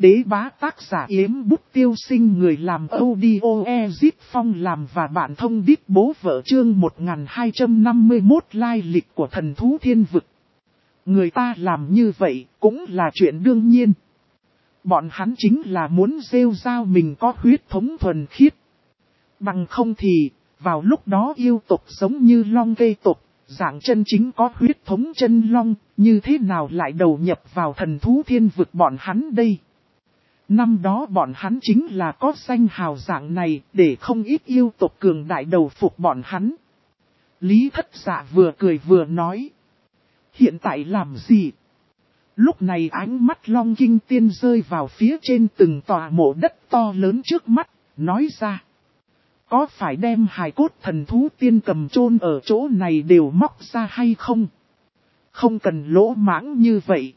Đế bá tác giả Yếm Bút Tiêu Sinh, người làm audio Ezip Phong làm và bạn thông đít bố vợ, chương 1251 lai lịch của thần thú thiên vực. Người ta làm như vậy cũng là chuyện đương nhiên. Bọn hắn chính là muốn rêu rao mình có huyết thống thuần khiết. Bằng không thì, vào lúc đó yêu tộc giống như long cây tộc, dạng chân chính có huyết thống chân long, như thế nào lại đầu nhập vào thần thú thiên vực bọn hắn đây? Năm đó bọn hắn chính là có danh hào dạng này, để không ít yêu tộc cường đại đầu phục bọn hắn. Lý Thất Dạ vừa cười vừa nói. Hiện tại làm gì? Lúc này ánh mắt Long Kinh Tiên rơi vào phía trên từng tòa mộ đất to lớn trước mắt, nói ra. Có phải đem hài cốt thần thú tiên cầm chôn ở chỗ này đều móc ra hay không? Không cần lỗ mãng như vậy.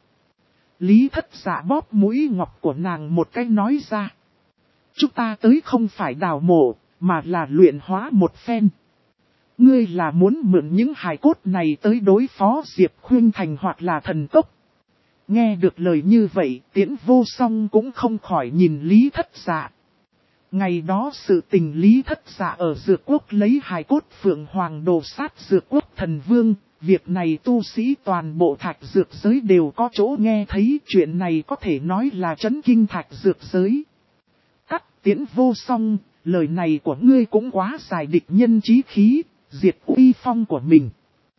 Lý Thất Dạ bóp mũi ngọc của nàng một cái nói ra. Chúng ta tới không phải đào mộ, mà là luyện hóa một phen. Ngươi là muốn mượn những hài cốt này tới đối phó Diệp Khuynh Thành hoặc là thần tốc. Nghe được lời như vậy, Tiễn Vô Song cũng không khỏi nhìn Lý Thất Dạ. Ngày đó sự tình Lý Thất Dạ ở Dược Quốc lấy hài cốt Phượng Hoàng đồ sát Dược Quốc thần vương. Việc này tu sĩ toàn bộ Thạch Dược giới đều có chỗ nghe thấy, chuyện này có thể nói là chấn kinh Thạch Dược giới. Cắt Tiễn Vô Song, lời này của ngươi cũng quá dài, địch nhân chí khí, diệt uy phong của mình.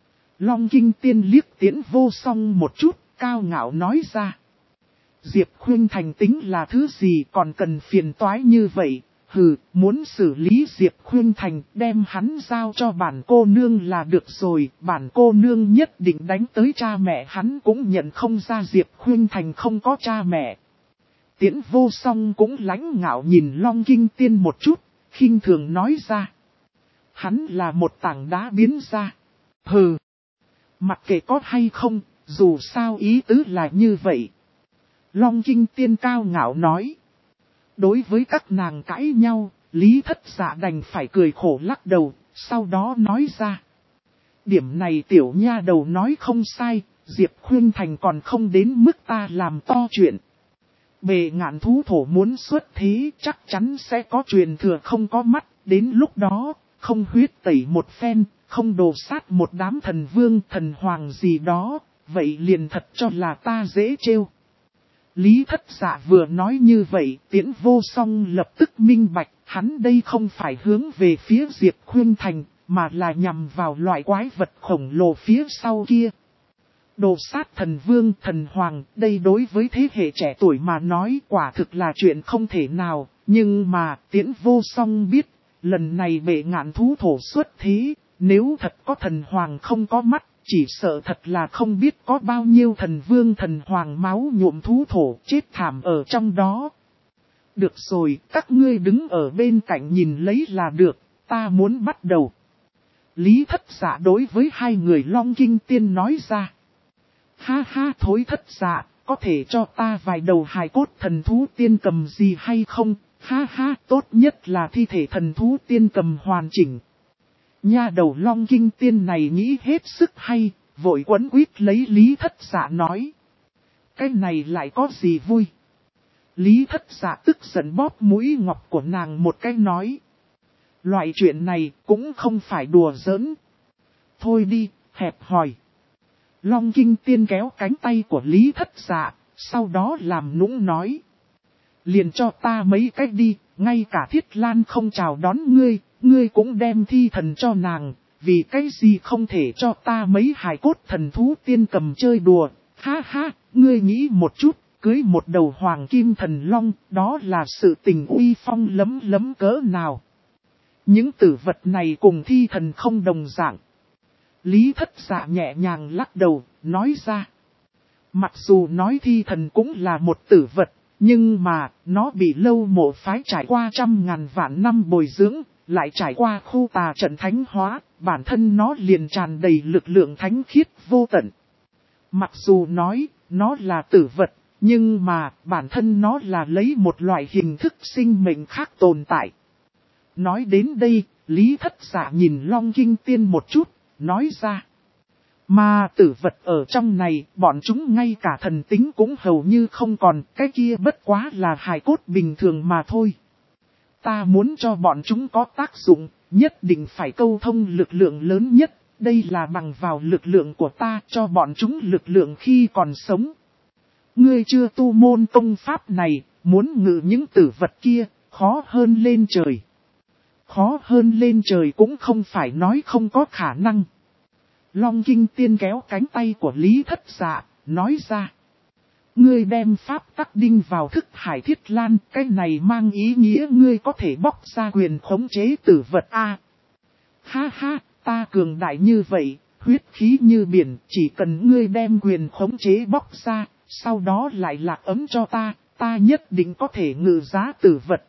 Long Kinh Tiên liếc Tiễn Vô Song một chút, cao ngạo nói ra. Diệp Khuynh Thành tính là thứ gì còn cần phiền toái như vậy? Hừ, muốn xử lý Diệp Khuynh Thành, đem hắn giao cho bản cô nương là được rồi. Bản cô nương nhất định đánh tới cha mẹ hắn cũng nhận không ra Diệp Khuynh Thành không có cha mẹ. Tiễn Vô Song cũng lãnh ngạo nhìn Long Kinh Tiên một chút, khinh thường nói ra. Hắn là một tảng đá biến ra. Hừ, mặc kệ có hay không, dù sao ý tứ là như vậy. Long Kinh Tiên cao ngạo nói. Đối với các nàng cãi nhau, Lý Thất Dạ đành phải cười khổ lắc đầu, sau đó nói ra. Điểm này tiểu nha đầu nói không sai, Diệp Khuynh Thành còn không đến mức ta làm to chuyện. Bề ngạn thú thổ muốn xuất thế chắc chắn sẽ có truyền thừa không có mắt, đến lúc đó, không huyết tẩy một phen, không đồ sát một đám thần vương thần hoàng gì đó, vậy liền thật cho là ta dễ trêu. Lý Thất Dạ vừa nói như vậy, Tiễn Vô Song lập tức minh bạch, hắn đây không phải hướng về phía Diệp Khuynh Thành, mà là nhằm vào loại quái vật khổng lồ phía sau kia. Đồ sát thần vương, thần hoàng, đây đối với thế hệ trẻ tuổi mà nói quả thực là chuyện không thể nào, nhưng mà Tiễn Vô Song biết, lần này bệ ngạn thú thổ xuất thế, nếu thật có thần hoàng không có mắt, chỉ sợ thật là không biết có bao nhiêu thần vương thần hoàng máu nhuộm thú thổ chết thảm ở trong đó. Được rồi, các ngươi đứng ở bên cạnh nhìn lấy là được, ta muốn bắt đầu. Lý Thất Dạ đối với hai người Long Kinh Tiên nói ra. Ha ha, Thối Thất Dạ, có thể cho ta vài đầu hài cốt thần thú tiên cầm gì hay không? Ha ha, tốt nhất là thi thể thần thú tiên cầm hoàn chỉnh. Nha đầu Long Kinh Tiên này nghĩ hết sức hay, vội quấn quýt lấy Lý Thất Dạ nói. Cái này lại có gì vui? Lý Thất Dạ tức giận bóp mũi ngọc của nàng một cái nói. Loại chuyện này cũng không phải đùa giỡn. Thôi đi, hẹp hòi. Long Kinh Tiên kéo cánh tay của Lý Thất Dạ, sau đó làm nũng nói. Liền cho ta mấy cách đi, ngay cả Thiết Lan không chào đón ngươi, ngươi cũng đem thi thần cho nàng, vì cái gì không thể cho ta mấy hài cốt thần thú tiên cầm chơi đùa. Ha ha, ngươi nghĩ một chút, cưới một đầu hoàng kim thần long, đó là sự tình uy phong lấm lấm cỡ nào. Những tử vật này cùng thi thần không đồng dạng. Lý Thất Dạ nhẹ nhàng lắc đầu, nói ra. Mặc dù nói thi thần cũng là một tử vật, nhưng mà, nó bị lâu mộ phái trải qua trăm ngàn vạn năm bồi dưỡng, lại trải qua khu tà trận thánh hóa, bản thân nó liền tràn đầy lực lượng thánh khiết vô tận. Mặc dù nói, nó là tử vật, nhưng mà, bản thân nó là lấy một loại hình thức sinh mệnh khác tồn tại. Nói đến đây, Lý Thất Dạ nhìn Long Kinh Tiên một chút, nói ra. Mà tử vật ở trong này, bọn chúng ngay cả thần tính cũng hầu như không còn, cái kia bất quá là hài cốt bình thường mà thôi. Ta muốn cho bọn chúng có tác dụng, nhất định phải câu thông lực lượng lớn nhất, đây là bằng vào lực lượng của ta cho bọn chúng lực lượng khi còn sống. Ngươi chưa tu môn công pháp này, muốn ngự những tử vật kia, khó hơn lên trời. Khó hơn lên trời cũng không phải nói không có khả năng. Long Kinh Tiên kéo cánh tay của Lý Thất Dạ, nói ra. Ngươi đem pháp tắc đinh vào thức hải thiết lan, cái này mang ý nghĩa ngươi có thể bóc ra quyền khống chế tử vật A. Ha ha, ta cường đại như vậy, huyết khí như biển, chỉ cần ngươi đem quyền khống chế bóc ra, sau đó lại lạc ấm cho ta nhất định có thể ngự giá tử vật.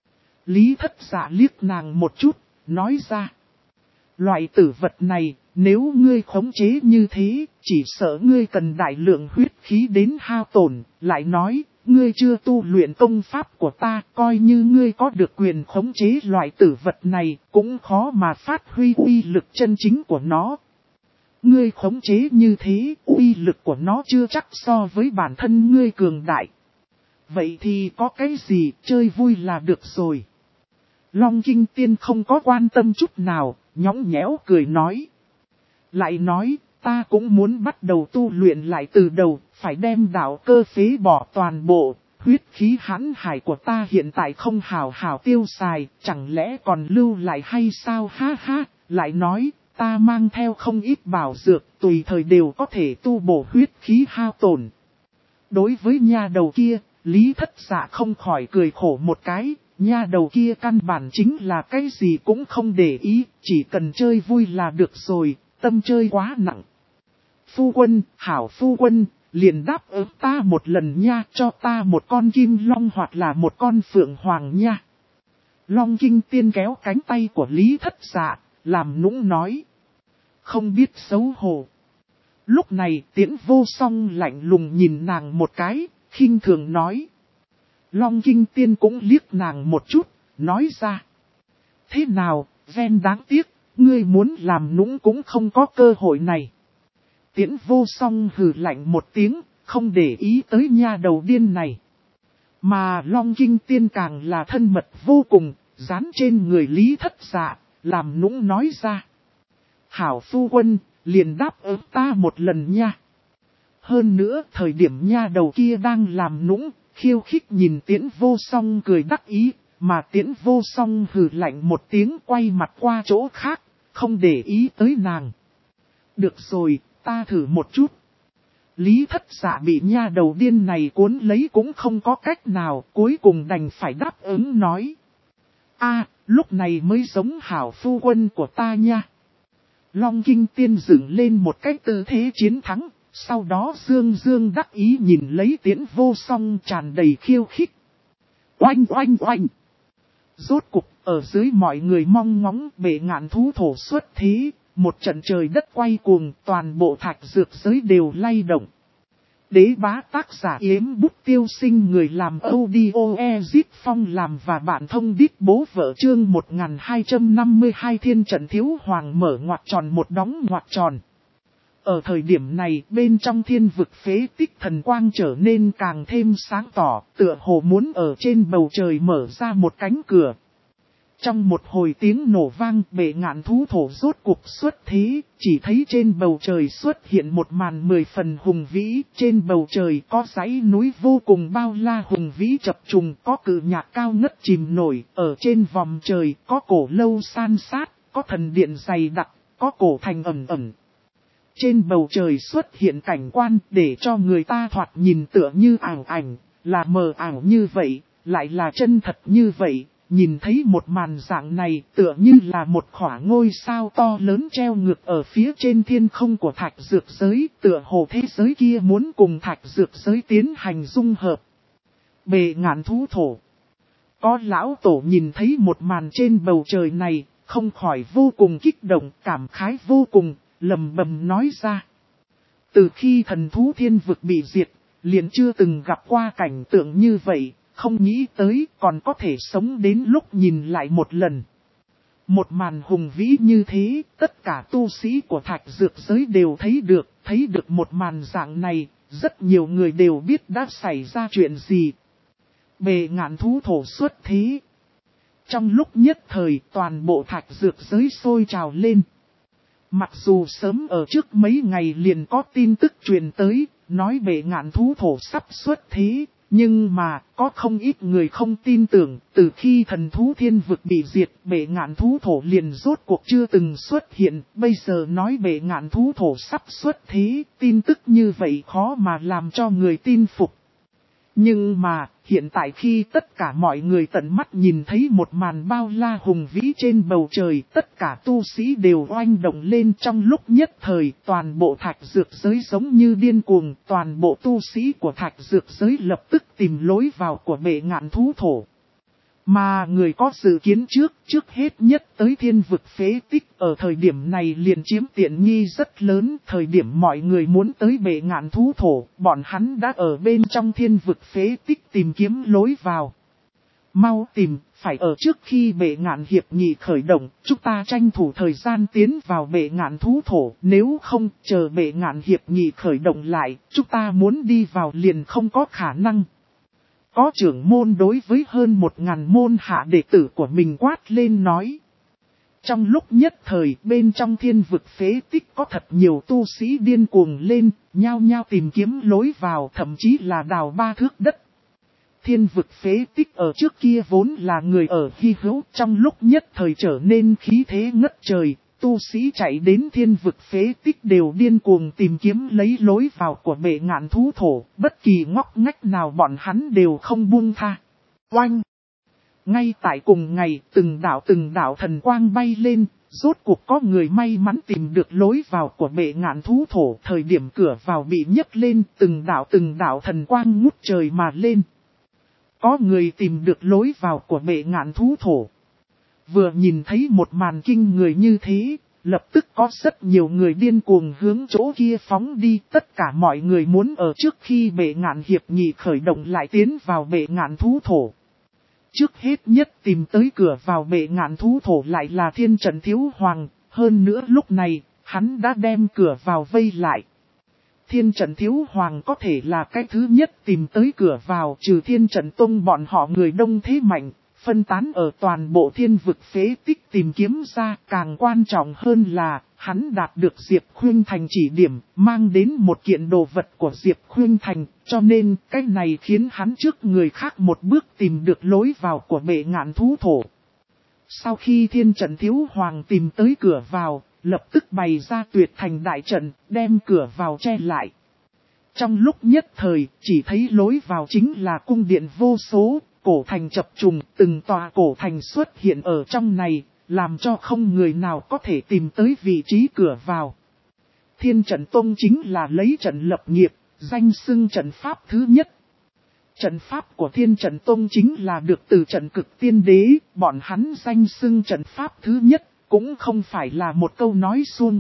Lý Thất Dạ liếc nàng một chút, nói ra. Loại tử vật này, nếu ngươi khống chế như thế, chỉ sợ ngươi cần đại lượng huyết khí đến hao tổn, lại nói, ngươi chưa tu luyện công pháp của ta, coi như ngươi có được quyền khống chế loại tử vật này, cũng khó mà phát huy uy lực chân chính của nó. Ngươi khống chế như thế, uy lực của nó chưa chắc so với bản thân ngươi cường đại. Vậy thì có cái gì, chơi vui là được rồi. Long Kinh Tiên không có quan tâm chút nào, nhõng nhẽo cười nói. Lại nói, ta cũng muốn bắt đầu tu luyện lại từ đầu, phải đem đạo cơ phế bỏ toàn bộ, huyết khí hãn hải của ta hiện tại không hào hào tiêu xài, chẳng lẽ còn lưu lại hay sao ha ha, lại nói, ta mang theo không ít bảo dược, tùy thời đều có thể tu bổ huyết khí hao tổn. Đối với nha đầu kia, Lý Thất Dạ không khỏi cười khổ một cái. Nha đầu kia căn bản chính là cái gì cũng không để ý, chỉ cần chơi vui là được rồi, tâm chơi quá nặng. Phu quân, hảo phu quân, liền đáp ứng ta một lần nha, cho ta một con kim long hoặc là một con phượng hoàng nha. Long Kinh Tiên kéo cánh tay của Lý Thất Dạ, làm nũng nói. Không biết xấu hổ. Lúc này Tiễn Vô Song lạnh lùng nhìn nàng một cái, khinh thường nói. Long Kinh Tiên cũng liếc nàng một chút, nói ra. Thế nào, ven đáng tiếc, ngươi muốn làm nũng cũng không có cơ hội này. Tiễn Vô Song hừ lạnh một tiếng, không để ý tới nha đầu điên này. Mà Long Kinh Tiên càng là thân mật vô cùng, dán trên người Lý Thất Dạ, làm nũng nói ra. Hảo phu quân, liền đáp ứng ta một lần nha. Hơn nữa, thời điểm nha đầu kia đang làm nũng, khiêu khích nhìn Tiễn Vô Song cười đắc ý, mà Tiễn Vô Song hừ lạnh một tiếng quay mặt qua chỗ khác, không để ý tới nàng. Được rồi, ta thử một chút. Lý Thất Dạ bị nha đầu điên này cuốn lấy cũng không có cách nào, cuối cùng đành phải đáp ứng nói. Lúc này mới giống hảo phu quân của ta nha. Long Kinh Tiên dựng lên một cách tư thế chiến thắng. Sau đó dương đắc ý nhìn lấy Tiễn Vô Song tràn đầy khiêu khích. Oanh oanh oanh. Rốt cục ở dưới mọi người mong ngóng bệ ngạn thú thổ xuất thế. Một trận trời đất quay cuồng, toàn bộ thạch dược giới đều lay động. Đế bá tác giả Yếm Bút Tiêu Sinh, người làm audio Ezip Phong làm và bạn thông đít bố vợ chương 1252 thiên trận thiếu hoàng mở ngoặc tròn một đóng ngoặc tròn. Ở thời điểm này, bên trong thiên vực phế tích thần quang trở nên càng thêm sáng tỏ, tựa hồ muốn ở trên bầu trời mở ra một cánh cửa. Trong một hồi tiếng nổ vang, bệ ngạn thú thổ rốt cuộc xuất thế, chỉ thấy trên bầu trời xuất hiện một màn 10 phần hùng vĩ, trên bầu trời có dãy núi vô cùng bao la hùng vĩ chập trùng, có cự nhạc cao ngất chìm nổi, ở trên vòm trời có cổ lâu san sát, có thần điện dày đặc, có cổ thành ẩn ẩn. Trên bầu trời xuất hiện cảnh quan để cho người ta thoạt nhìn tựa như ảo ảnh, là mờ ảo như vậy, lại là chân thật như vậy. Nhìn thấy một màn dạng này tựa như là một khỏa ngôi sao to lớn treo ngược ở phía trên thiên không của thạch dược giới, tựa hồ thế giới kia muốn cùng thạch dược giới tiến hành dung hợp. Bệ ngạn thú thổ. Có lão tổ nhìn thấy một màn trên bầu trời này, không khỏi vô cùng kích động, cảm khái vô cùng, lầm bầm nói ra. Từ khi thần thú thiên vực bị diệt, liền chưa từng gặp qua cảnh tượng như vậy. Không nghĩ tới còn có thể sống đến lúc nhìn lại một lần. Một màn hùng vĩ như thế, tất cả tu sĩ của thạch dược giới đều thấy được một màn dạng này, rất nhiều người đều biết đã xảy ra chuyện gì. Bệ ngạn thú thổ xuất thế. Trong lúc nhất thời toàn bộ thạch dược giới sôi trào lên. Mặc dù sớm ở trước mấy ngày liền có tin tức truyền tới, nói bệ ngạn thú thổ sắp xuất thế, nhưng mà có không ít người không tin tưởng, từ khi thần thú thiên vực bị diệt, bệ ngạn thú thổ liền rốt cuộc chưa từng xuất hiện, bây giờ nói bệ ngạn thú thổ sắp xuất thế, tin tức như vậy khó mà làm cho người tin phục. Nhưng mà, hiện tại khi tất cả mọi người tận mắt nhìn thấy một màn bao la hùng vĩ trên bầu trời, tất cả tu sĩ đều oanh động lên trong lúc nhất thời, toàn bộ thạch dược giới giống như điên cuồng, toàn bộ tu sĩ của thạch dược giới lập tức tìm lối vào của bệ ngạn thú thổ. Mà người có dự kiến trước hết nhất tới thiên vực phế tích ở thời điểm này liền chiếm tiện nghi rất lớn. Thời điểm mọi người muốn tới bệ ngạn thú thổ, bọn hắn đã ở bên trong thiên vực phế tích tìm kiếm lối vào. Mau tìm, phải ở trước khi bệ ngạn hiệp nghị khởi động, chúng ta tranh thủ thời gian tiến vào bệ ngạn thú thổ. Nếu không, chờ bệ ngạn hiệp nghị khởi động lại, chúng ta muốn đi vào liền không có khả năng. Có trưởng môn đối với hơn 1000 môn hạ đệ tử của mình quát lên nói. Trong lúc nhất thời bên trong thiên vực phế tích có thật nhiều tu sĩ điên cuồng lên, nhao nhao tìm kiếm lối vào, thậm chí là đào 3 thước đất. Thiên vực phế tích ở trước kia vốn là người ở hy hữu, trong lúc nhất thời trở nên khí thế ngất trời. Tu sĩ chạy đến thiên vực phế tích đều điên cuồng tìm kiếm lấy lối vào của bệ ngạn thú thổ, bất kỳ ngóc ngách nào bọn hắn đều không buông tha. Oanh! Ngay tại cùng ngày, từng đạo thần quang bay lên, rốt cuộc có người may mắn tìm được lối vào của bệ ngạn thú thổ. Thời điểm cửa vào bị nhấc lên, từng đạo thần quang ngút trời mà lên. Có người tìm được lối vào của bệ ngạn thú thổ. Vừa nhìn thấy một màn kinh người như thế, lập tức có rất nhiều người điên cuồng hướng chỗ kia phóng đi. Tất cả mọi người muốn ở trước khi bệ ngạn hiệp nghị khởi động lại tiến vào bệ ngạn thú thổ. Trước hết nhất tìm tới cửa vào bệ ngạn thú thổ lại là Thiên Trận Thiếu Hoàng, hơn nữa lúc này, hắn đã đem cửa vào vây lại. Thiên Trận Thiếu Hoàng có thể là cái thứ nhất tìm tới cửa vào, trừ Thiên Trận Tông bọn họ người đông thế mạnh, phân tán ở toàn bộ thiên vực phế tích tìm kiếm ra. Càng quan trọng hơn là, hắn đạt được Diệp Khuynh Thành chỉ điểm, mang đến một kiện đồ vật của Diệp Khuynh Thành, cho nên cái này khiến hắn trước người khác một bước tìm được lối vào của bệ ngạn thú thổ. Sau khi Thiên Trận Thiếu Hoàng tìm tới cửa vào, lập tức bày ra tuyệt thành đại trận, đem cửa vào che lại. Trong lúc nhất thời, chỉ thấy lối vào chính là cung điện vô số, cổ thành chập trùng, từng tòa cổ thành xuất hiện ở trong này, làm cho không người nào có thể tìm tới vị trí cửa vào. Thiên Trận Tông chính là lấy trận lập nghiệp, danh xưng trận pháp thứ nhất. Trận pháp của Thiên Trận Tông chính là được từ trận cực tiên đế, bọn hắn danh xưng trận pháp thứ nhất, cũng không phải là một câu nói suông.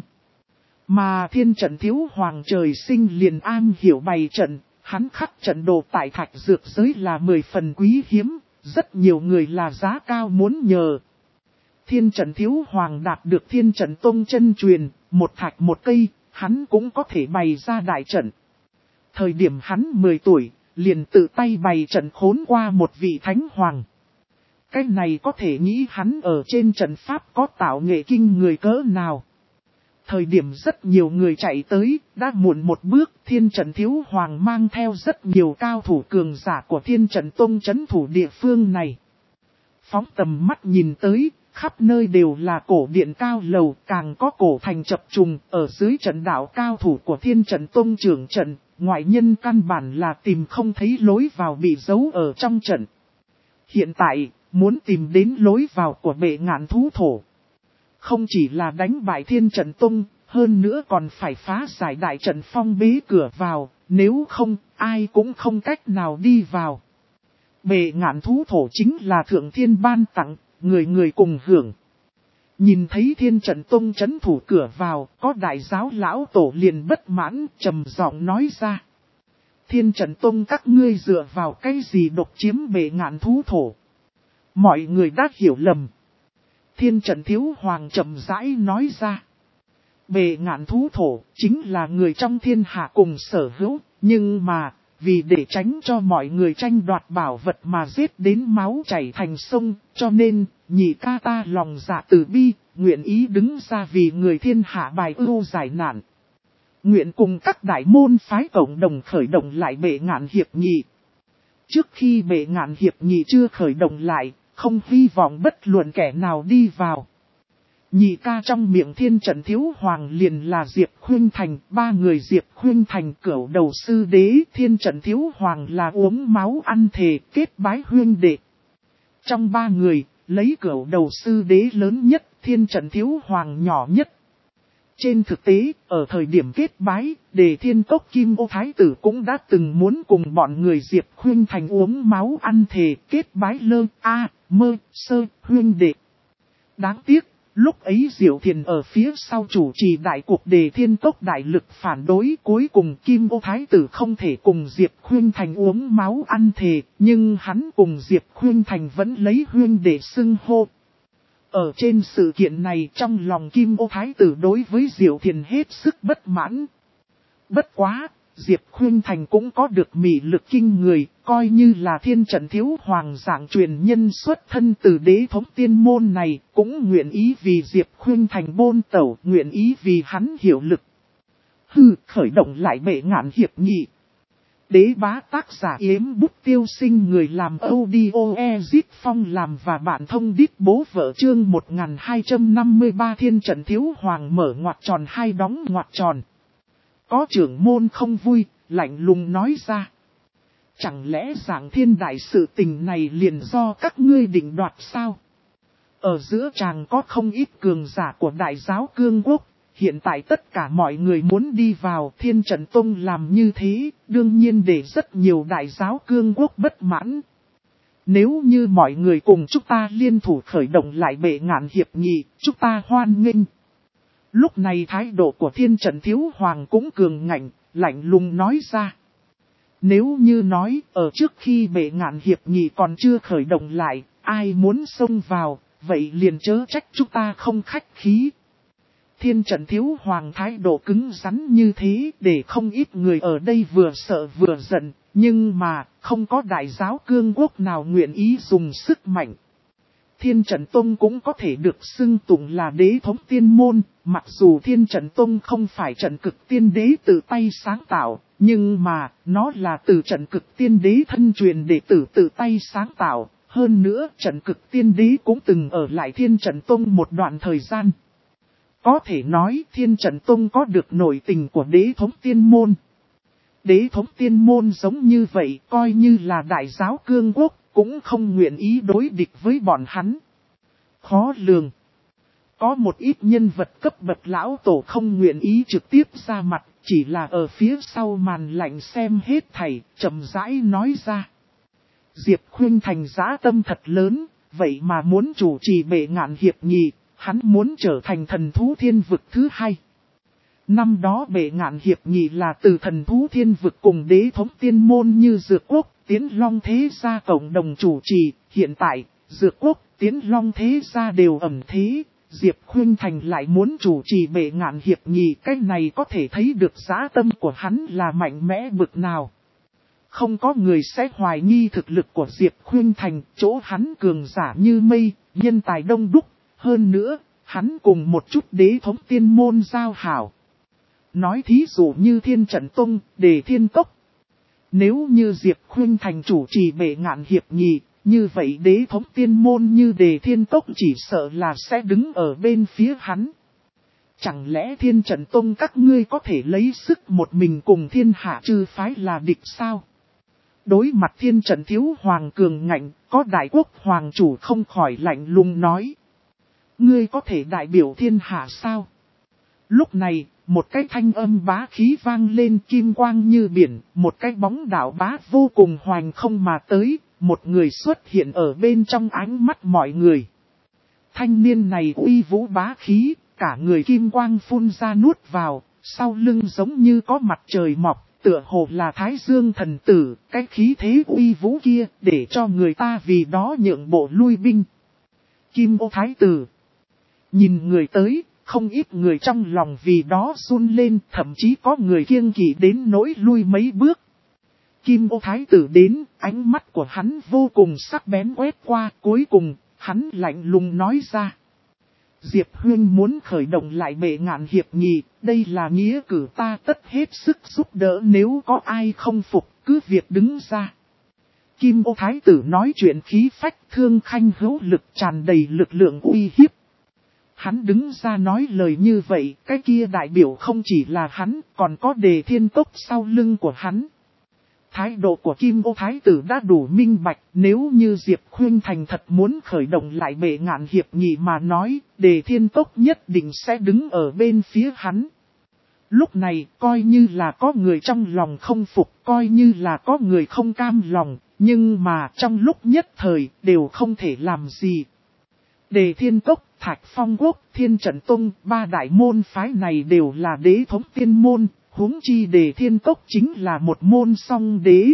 Mà Thiên Trận Thiếu Hoàng trời sinh liền am hiểu bày trận, hắn khắc trận đồ tại thạch dược giới là 10 phần quý hiếm, rất nhiều người là giá cao muốn nhờ. Thiên Trận Thiếu Hoàng đạt được Thiên Trận Tông chân truyền, một thạch một cây, hắn cũng có thể bày ra đại trận. Thời điểm hắn 10 tuổi, liền tự tay bày trận khốn qua một vị thánh hoàng. Cái này có thể nghĩ hắn ở trên trận pháp có tạo nghệ kinh người cỡ nào. Thời điểm rất nhiều người chạy tới, đã muộn một bước, Thiên Trận Thiếu Hoàng mang theo rất nhiều cao thủ cường giả của Thiên Trận Tông trấn thủ địa phương này. Phóng tầm mắt nhìn tới, khắp nơi đều là cổ điện cao lầu, càng có cổ thành chập trùng, ở dưới trận đạo cao thủ của Thiên Trận Tông trưởng trận, ngoại nhân căn bản là tìm không thấy lối vào bị giấu ở trong trận. Hiện tại, muốn tìm đến lối vào của bệ ngạn thú thổ. Không chỉ là đánh bại Thiên Trận Tông, hơn nữa còn phải phá giải đại trận phong bế cửa vào, nếu không, ai cũng không cách nào đi vào. Bệ ngạn thú thổ chính là thượng thiên ban tặng, người người cùng hưởng. Nhìn thấy Thiên Trận Tông trấn thủ cửa vào, có đại giáo lão tổ liền bất mãn, trầm giọng nói ra. Thiên Trận Tông các ngươi dựa vào cái gì độc chiếm bệ ngạn thú thổ? Mọi người đã hiểu lầm. Thiên Trận Thiếu Hoàng chậm rãi nói ra. Bệ ngạn thú thổ chính là người trong thiên hạ cùng sở hữu, nhưng mà, vì để tránh cho mọi người tranh đoạt bảo vật mà giết đến máu chảy thành sông, cho nên, nhị ca ta lòng dạ từ bi, nguyện ý đứng ra vì người thiên hạ bài ưu giải nạn. Nguyện cùng các đại môn phái cộng đồng khởi động lại bệ ngạn hiệp nghị. Trước khi bệ ngạn hiệp nghị chưa khởi động lại, không hy vọng bất luận kẻ nào đi vào. Nhị ca trong miệng Thiên Trận Thiếu Hoàng liền là Diệp Khuynh Thành, ba người Diệp Khuynh Thành cửu đầu sư đế, Thiên Trận Thiếu Hoàng là uống máu ăn thề kết bái huynh đệ. Trong ba người, lấy cửu đầu sư đế lớn nhất, Thiên Trận Thiếu Hoàng nhỏ nhất. Trên thực tế, ở thời điểm kết bái, Đề Thiên Cốc Kim Ô Thái Tử cũng đã từng muốn cùng bọn người Diệp Khuynh Thành uống máu ăn thề kết bái lơ, mơ, sơ, huynh đệ. Đáng tiếc, lúc ấy Diệu Thiền ở phía sau chủ trì đại cuộc Đề Thiên Cốc đại lực phản đối, cuối cùng Kim Ô Thái Tử không thể cùng Diệp Khuynh Thành uống máu ăn thề, nhưng hắn cùng Diệp Khuynh Thành vẫn lấy huynh để xưng hô. Ở trên sự kiện này trong lòng Kim Ô Thái Tử đối với Diệu Thiền hết sức bất mãn. Bất quá, Diệp Khuynh Thành cũng có được mị lực kinh người, coi như là Thiên Trận Thiếu Hoàng dạng truyền nhân xuất thân từ đế thống tiên môn này, cũng nguyện ý vì Diệp Khuynh Thành bôn tẩu, nguyện ý vì hắn hiệu lực. Khởi động lại bệ ngạn hiệp nghị. Đế bá tác giả Yếm Bút Tiêu Sinh người làm audio Ezit Phong làm và bạn thông đít bố vợ chương 1253 Thiên Trận Thiếu Hoàng mở ngoặc tròn hai đóng ngoặc tròn. Có trưởng môn không vui, lạnh lùng nói ra. Chẳng lẽ giảng thiên đại sự tình này liền do các ngươi định đoạt sao? Ở giữa tràng có không ít cường giả của đại giáo cương quốc. Hiện tại tất cả mọi người muốn đi vào Thiên Trận Tông làm như thế, đương nhiên để rất nhiều đại giáo cương quốc bất mãn. Nếu như mọi người cùng chúng ta liên thủ khởi động lại bệ ngạn hiệp nghị, chúng ta hoan nghênh. Lúc này thái độ của Thiên Trận Thiếu Hoàng cũng cường ngạnh, lạnh lùng nói ra. Nếu như nói, ở trước khi bệ ngạn hiệp nghị còn chưa khởi động lại, ai muốn xông vào, vậy liền chớ trách chúng ta không khách khí. Thiên Trận Thiếu Hoàng thái độ cứng rắn như thế để không ít người ở đây vừa sợ vừa giận, nhưng mà không có đại giáo cương quốc nào nguyện ý dùng sức mạnh. Thiên Trận Tông cũng có thể được xưng tụng là đế thống tiên môn, mặc dù Thiên Trận Tông không phải trận cực tiên đế tự tay sáng tạo, nhưng mà nó là từ trận cực tiên đế thân truyền đệ tử tự tay sáng tạo, hơn nữa trận cực tiên đế cũng từng ở lại Thiên Trận Tông một đoạn thời gian. Có thể nói Thiên Trận Tông có được nội tình của đế thống tiên môn. Đế thống tiên môn giống như vậy coi như là đại giáo cương quốc cũng không nguyện ý đối địch với bọn hắn. Khó lường. Có một ít nhân vật cấp bậc lão tổ không nguyện ý trực tiếp ra mặt, chỉ là ở phía sau màn lạnh xem hết thảy, chậm rãi nói ra. Diệp Khuynh Thành dã tâm thật lớn, vậy mà muốn chủ trì bệ ngạn hiệp nghị. Hắn muốn trở thành thần thú thiên vực thứ hai. Năm đó bệ ngạn hiệp nghị là từ thần thú thiên vực cùng đế thống tiên môn như Dược Quốc, Tiến Long Thế Gia cộng đồng chủ trì. Hiện tại, Dược Quốc, Tiến Long Thế Gia đều ẩm thế. Diệp Khuynh Thành lại muốn chủ trì bệ ngạn hiệp nghị. Cách này có thể thấy được dã tâm của hắn là mạnh mẽ bực nào. Không có người sẽ hoài nghi thực lực của Diệp Khuynh Thành, chỗ hắn cường giả như mây, nhân tài đông đúc. Hơn nữa, hắn cùng một chút đế thống tiên môn giao hảo. Nói thí dụ như Thiên Trận Tông, Đề Thiên Cốc. Nếu như Diệp Khuynh Thành chủ trì bệ ngạn hiệp nghị, như vậy đế thống tiên môn như Đề Thiên Cốc chỉ sợ là sẽ đứng ở bên phía hắn. Chẳng lẽ Thiên Trận Tông các ngươi có thể lấy sức một mình cùng thiên hạ chư phái là địch sao? Đối mặt Thiên Trận Thiếu Hoàng cường ngạnh, có đại quốc hoàng chủ không khỏi lạnh lùng nói. Ngươi có thể đại biểu thiên hạ sao? Lúc này, một cái thanh âm bá khí vang lên kim quang như biển, một cái bóng đạo bá vô cùng hoành không mà tới, một người xuất hiện ở bên trong ánh mắt mọi người. Thanh niên này uy vũ bá khí, cả người kim quang phun ra nuốt vào, sau lưng giống như có mặt trời mọc, tựa hồ là Thái Dương thần tử, cái khí thế uy vũ kia để cho người ta vì đó nhượng bộ lui binh. Kim Ô Thái tử. Nhìn người tới, không ít người trong lòng vì đó run lên, thậm chí có người kiêng kỵ đến nỗi lui mấy bước. Kim Ô Thái tử đến, ánh mắt của hắn vô cùng sắc bén quét qua, cuối cùng, hắn lạnh lùng nói ra. Diệp Huyên muốn khởi động lại bệ ngạn hiệp nghị, đây là nghĩa cử ta tất hết sức giúp đỡ, nếu có ai không phục, cứ việc đứng ra. Kim Ô Thái tử nói chuyện khí phách thương khanh hữu lực, tràn đầy lực lượng uy hiếp. Hắn đứng ra nói lời như vậy, cái kia đại biểu không chỉ là hắn, còn có Đề Thiên Cốc sau lưng của hắn. Thái độ của Kim Ô Thái tử đã đủ minh bạch, nếu như Diệp Khuynh Thành thật muốn khởi động lại bệ ngạn hiệp nghị mà nói, Đề Thiên Cốc nhất định sẽ đứng ở bên phía hắn. Lúc này, coi như là có người trong lòng không phục, coi như là có người không cam lòng, nhưng mà trong lúc nhất thời, đều không thể làm gì. Đề Thiên Cốc, Thạch Phong Quốc, Thiên Trận Tông, ba đại môn phái này đều là đế thống tiên môn, huống chi Đề Thiên Cốc chính là một môn song đế.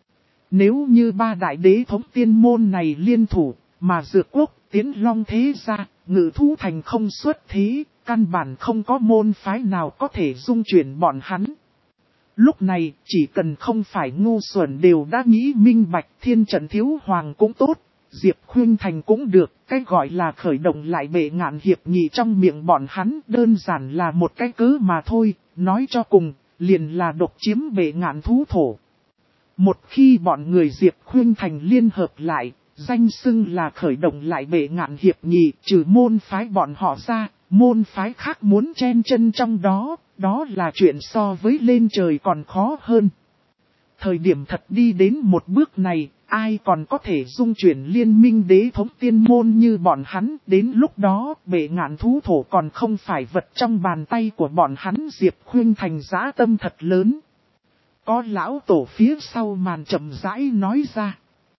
Nếu như ba đại đế thống tiên môn này liên thủ, mà Dược Quốc, Tiến Long thế gia, Ngự Thú Thành không xuất thế, căn bản không có môn phái nào có thể dung chuyển bọn hắn. Lúc này, chỉ cần không phải ngu xuẩn đều đã nghĩ minh bạch, Thiên Trận Thiếu Hoàng cũng tốt, Diệp Khuynh Thành cũng được, cái gọi là khởi động lại bệ ngạn hiệp nghị trong miệng bọn hắn đơn giản là một cái cớ mà thôi, nói cho cùng, liền là độc chiếm bệ ngạn thú thổ. Một khi bọn người Diệp Khuynh Thành liên hợp lại, danh xưng là khởi động lại bệ ngạn hiệp nghị, trừ môn phái bọn họ ra, môn phái khác muốn chen chân trong đó, đó là chuyện so với lên trời còn khó hơn. Thời điểm thật đi đến một bước này, ai còn có thể dung chuyển liên minh đế thống tiên môn như bọn hắn, đến lúc đó bệ ngạn thú thổ còn không phải vật trong bàn tay của bọn hắn. Diệp Khuynh Thành dã tâm thật lớn. Có lão tổ phía sau màn chậm rãi nói ra.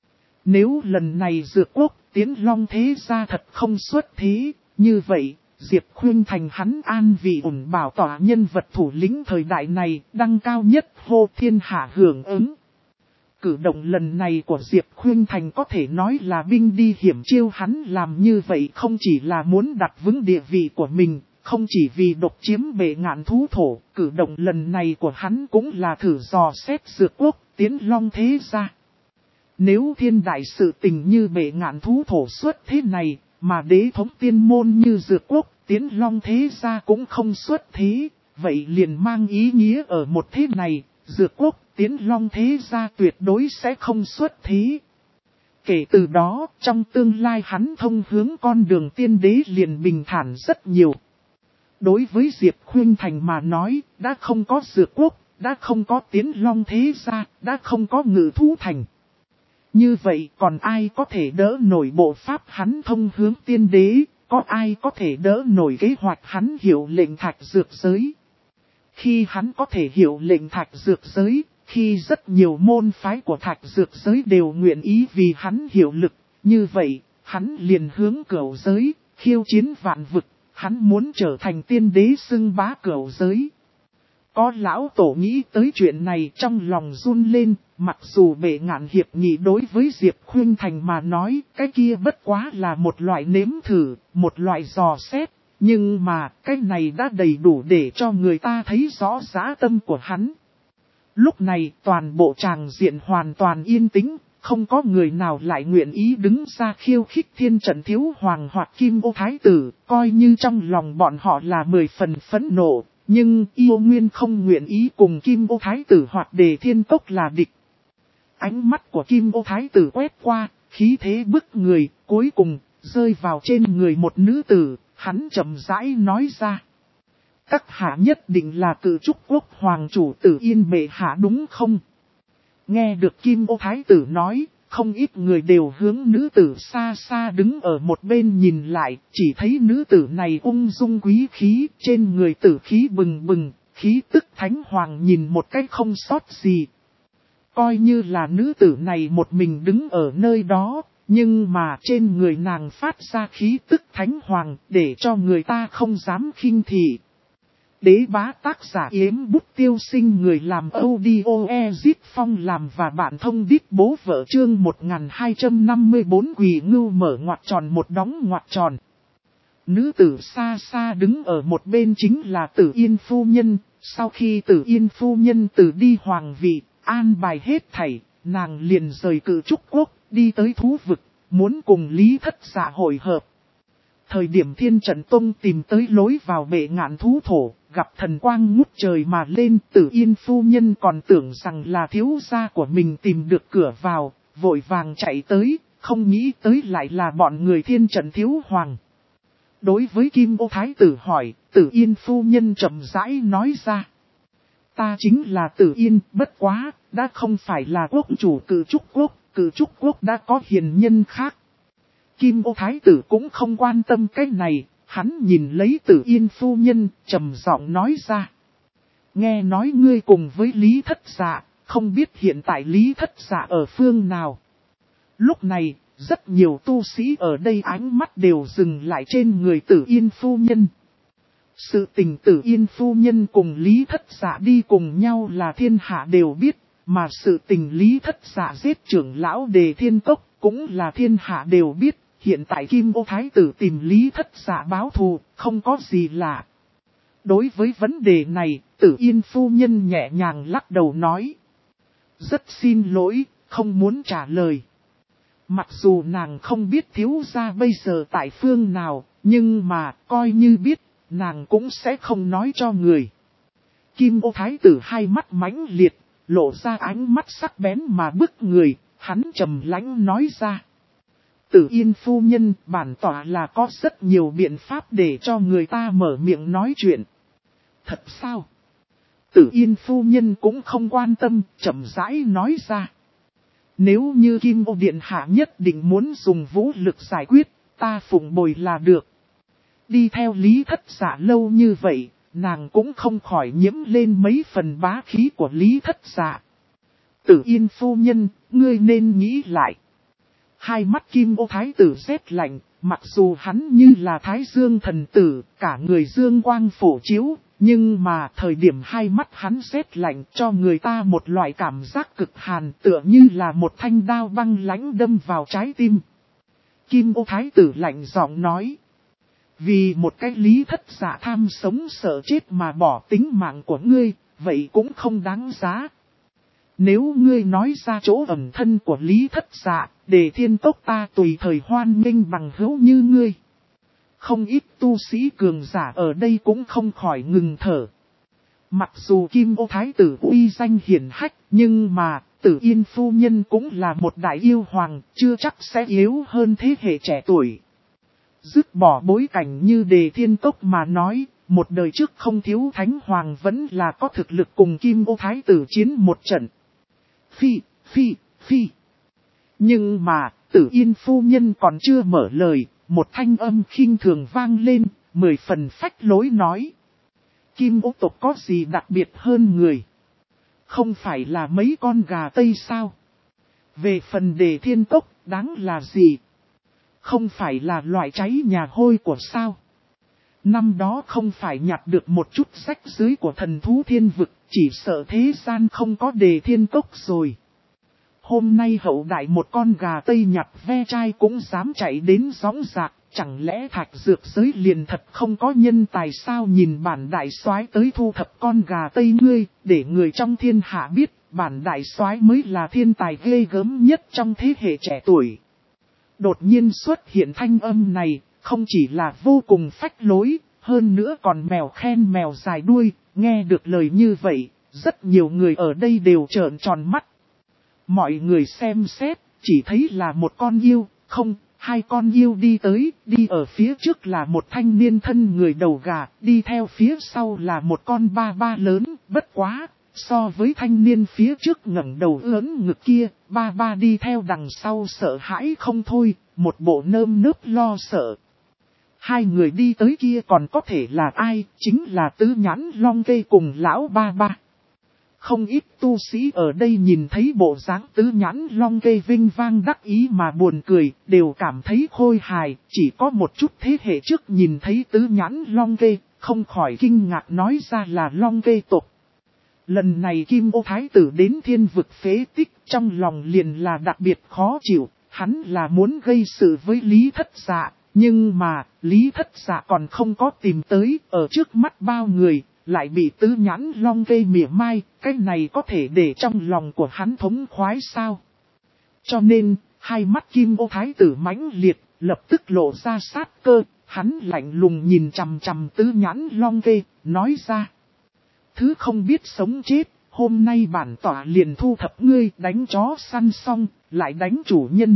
Nếu lần này Dược Quốc, Tiến Long thế gia thật không xuất thế, như vậy, Diệp Khuynh Thành hắn an vị ổn bảo tỏa nhân vật thủ lĩnh thời đại này, đăng cao nhất hô thiên hạ hưởng ứng. Cử động lần này của Diệp Khuynh Thành có thể nói là binh đi hiểm chiêu, hắn làm như vậy không chỉ là muốn đặt vững địa vị của mình, không chỉ vì độc chiếm bệ ngạn thú thổ, cử động lần này của hắn cũng là thử dò xét Dược Quốc, Tiến Long thế gia. Nếu thiên đại sự tình như bệ ngạn thú thổ xuất thế này, mà đế thống tiên môn như Dược Quốc, Tiến Long thế gia cũng không xuất thế, vậy liền mang ý nghĩa ở một thế này, Dược Quốc, Tiến Long thế gia tuyệt đối sẽ không xuất thế. Kể từ đó, trong tương lai hắn thông hướng con đường tiên đế liền bình thản rất nhiều. Đối với Diệp Khuynh Thành mà nói, đã không có Dược Quốc, đã không có Tiến Long thế gia, đã không có Ngự Thú Thành. Như vậy còn ai có thể đỡ nổi bộ pháp hắn thông hướng tiên đế, có ai có thể đỡ nổi kế hoạch hắn hiệu lệnh thạch dược giới. Khi hắn có thể hiệu lệnh thạch dược giới, khi rất nhiều môn phái của thạch dược giới đều nguyện ý vì hắn hiệu lực, như vậy, hắn liền hướng cửu giới, khiêu chiến vạn vực, hắn muốn trở thành tiên đế xưng bá cửu giới. Có lão tổ nghĩ tới chuyện này trong lòng run lên, mặc dù bệ ngạn hiệp nghị đối với Diệp Khuynh Thành mà nói, cái kia bất quá là một loại nếm thử, một loại dò xét, nhưng mà cái này đã đầy đủ để cho người ta thấy rõ dã tâm của hắn. Lúc này toàn bộ tràng diện hoàn toàn yên tĩnh, không có người nào lại nguyện ý đứng ra khiêu khích Thiên Trận Thiếu Hoàng hoặc Kim Ô Thái tử, coi như trong lòng bọn họ là 10 phần phẫn nộ. Nhưng Yêu Nguyên không nguyện ý cùng Kim Ô Thái tử hoặc Đề Thiên Cốc là địch. Ánh mắt của Kim Ô Thái tử quét qua, khí thế bức người, cuối cùng, rơi vào trên người một nữ tử, hắn chậm rãi nói ra. Các hạ nhất định là Cự Trúc Quốc Hoàng chủ Tử Yên bệ hạ đúng không? Nghe được Kim Ô Thái tử nói, không ít người đều hướng nữ tử xa xa đứng ở một bên nhìn lại, chỉ thấy nữ tử này ung dung quý khí, trên người tử khí bừng bừng, khí tức thánh hoàng nhìn một cách không sót gì. Coi như là nữ tử này một mình đứng ở nơi đó, nhưng mà trên người nàng phát ra khí tức thánh hoàng để cho người ta không dám khinh thị. Đế bá tác giả Yếm Bút Tiêu Sinh, người làm audio Ezit Phong làm và bạn thông đít bố vợ chương 1254 Quỳ Ngưu mở ngoặc tròn một đóng ngoặc tròn. Nữ tử xa xa đứng ở một bên chính là Tử Yên phu nhân. Sau khi Tử Yên phu nhân từ đi hoàng vị, an bài hết thảy, nàng liền rời Cự Trúc Quốc, đi tới thú vực, muốn cùng Lý Thất Dạ hội hợp. Thời điểm Thiên Trận Tông tìm tới lối vào bệ ngạn thú thổ, gặp thần quang ngút trời mà lên, Tử Yên phu nhân còn tưởng rằng là thiếu gia của mình tìm được cửa vào, vội vàng chạy tới, không nghĩ tới lại là bọn người Thiên Trận thiếu hoàng. Đối với Kim Ô Thái tử hỏi, Tử Yên phu nhân chậm rãi nói ra. Ta chính là Tử Yên, bất quá, đã không phải là quốc chủ Cự Trúc Quốc đã có hiền nhân khác. Kim Ô Thái tử cũng không quan tâm cái này, hắn nhìn lấy Tử Yên phu nhân, trầm giọng nói ra. Nghe nói ngươi cùng với Lý Thất Dạ, không biết hiện tại Lý Thất Dạ ở phương nào. Lúc này, rất nhiều tu sĩ ở đây ánh mắt đều dừng lại trên người Tử Yên phu nhân. Sự tình Tử Yên phu nhân cùng Lý Thất Dạ đi cùng nhau là thiên hạ đều biết, mà sự tình Lý Thất Dạ giết trưởng lão Đề Thiên Cốc cũng là thiên hạ đều biết. Hiện tại Kim Ô Thái tử tìm Lý Thất Dạ báo thù, không có gì lạ. Đối với vấn đề này, Tử Yên phu nhân nhẹ nhàng lắc đầu nói. Rất xin lỗi, không muốn trả lời. Mặc dù nàng không biết thiếu gia bây giờ tại phương nào, nhưng mà coi như biết, nàng cũng sẽ không nói cho người. Kim Ô Thái tử hai mắt mãnh liệt, lộ ra ánh mắt sắc bén mà bức người, hắn trầm lãnh nói ra. Tử Yên phu nhân, bản tỏa là có rất nhiều biện pháp để cho người ta mở miệng nói chuyện. Thật sao? Tử Yên phu nhân cũng không quan tâm, chậm rãi nói ra. Nếu như Kim Ô Điện Hạ nhất định muốn dùng vũ lực giải quyết, ta phụng bồi là được. Đi theo Lý Thất Dạ lâu như vậy, nàng cũng không khỏi nhiễm lên mấy phần bá khí của Lý Thất Dạ. Tử Yên phu nhân, ngươi nên nghĩ lại. Hai mắt Kim Ô Thái tử rét lạnh, mặc dù hắn như là Thái Dương thần tử, cả người dương quang phổ chiếu, nhưng mà thời điểm hai mắt hắn rét lạnh cho người ta một loại cảm giác cực hàn tựa như là một thanh đao băng lãnh đâm vào trái tim. Kim Ô Thái tử lạnh giọng nói. Vì một cái Lý Thất Dạ tham sống sợ chết mà bỏ tính mạng của ngươi, vậy cũng không đáng giá. Nếu ngươi nói ra chỗ ẩn thân của Lý Thất Dạ, Đề Thiên Cốc ta tùy thời hoan nghênh bằng hữu như ngươi. Không ít tu sĩ cường giả ở đây cũng không khỏi ngừng thở. Mặc dù Kim Ô Thái tử uy danh hiển hách, nhưng mà Tử Yên phu nhân cũng là một đại yêu hoàng, chưa chắc sẽ yếu hơn thế hệ trẻ tuổi. Dứt bỏ bối cảnh như Đề Thiên Cốc mà nói, một đời trước không thiếu thánh hoàng vẫn là có thực lực cùng Kim Ô Thái tử chiến một trận. Phi. Nhưng mà, Tử Yên phu nhân còn chưa mở lời, một thanh âm khinh thường vang lên, 10 phần phách lối nói. Kim Ô tộc có gì đặc biệt hơn người? Không phải là mấy con gà Tây sao? Về phần Đề Thiên Cốc, đáng là gì? Không phải là loại cháy nhà hôi của sao? Năm đó không phải nhặt được một chút rách dưới của thần thú thiên vực, chỉ sợ thế gian không có Đề Thiên Cốc rồi. Hôm nay hậu đại một con gà Tây nhặt ve chai cũng dám chạy đến gióng giạc, chẳng lẽ thạch dược giới liền thật không có nhân tài sao? Nhìn bản đại soái tới thu thập con gà Tây ngươi, để người trong thiên hạ biết, bản đại soái mới là thiên tài ghê gớm nhất trong thế hệ trẻ tuổi. Đột nhiên xuất hiện thanh âm này, không chỉ là vô cùng phách lối, hơn nữa còn mèo khen mèo dài đuôi, nghe được lời như vậy, rất nhiều người ở đây đều trợn tròn mắt. Mọi người xem xét, chỉ thấy là một con yêu, không, hai con yêu đi tới, đi ở phía trước là một thanh niên thân người đầu gà, đi theo phía sau là một con ba ba lớn, bất quá, so với thanh niên phía trước ngẩng đầu ưỡn ngực kia, ba ba đi theo đằng sau sợ hãi không thôi, một bộ nơm nớp lo sợ. Hai người đi tới kia còn có thể là ai, chính là Tứ Nhãn Long Kê cùng lão ba ba. Không ít tu sĩ ở đây nhìn thấy bộ dáng Tứ Nhãn Long Kê vinh vang đắc ý mà buồn cười, đều cảm thấy khôi hài, chỉ có một chút thế hệ trước nhìn thấy Tứ Nhãn Long Kê, không khỏi kinh ngạc nói ra là Long Kê tộc. Lần này Kim Ô Thái tử đến thiên vực phế tích, trong lòng liền là đặc biệt khó chịu, hắn là muốn gây sự với Lý Thất Dạ, Nhưng mà, Lý Thất Dạ còn không có tìm tới, ở trước mắt bao người, lại bị Tứ Nhãn Long gây mỉa mai, cái này có thể để trong lòng của hắn thống khoái sao? Cho nên, hai mắt Kim Ô Thái tử mãnh liệt, lập tức lộ ra sát cơ, hắn lạnh lùng nhìn chằm chằm Tứ Nhãn Long gây, nói ra. Thứ không biết sống chết, hôm nay bản tỏa liền thu thập ngươi, đánh chó săn xong, lại đánh chủ nhân.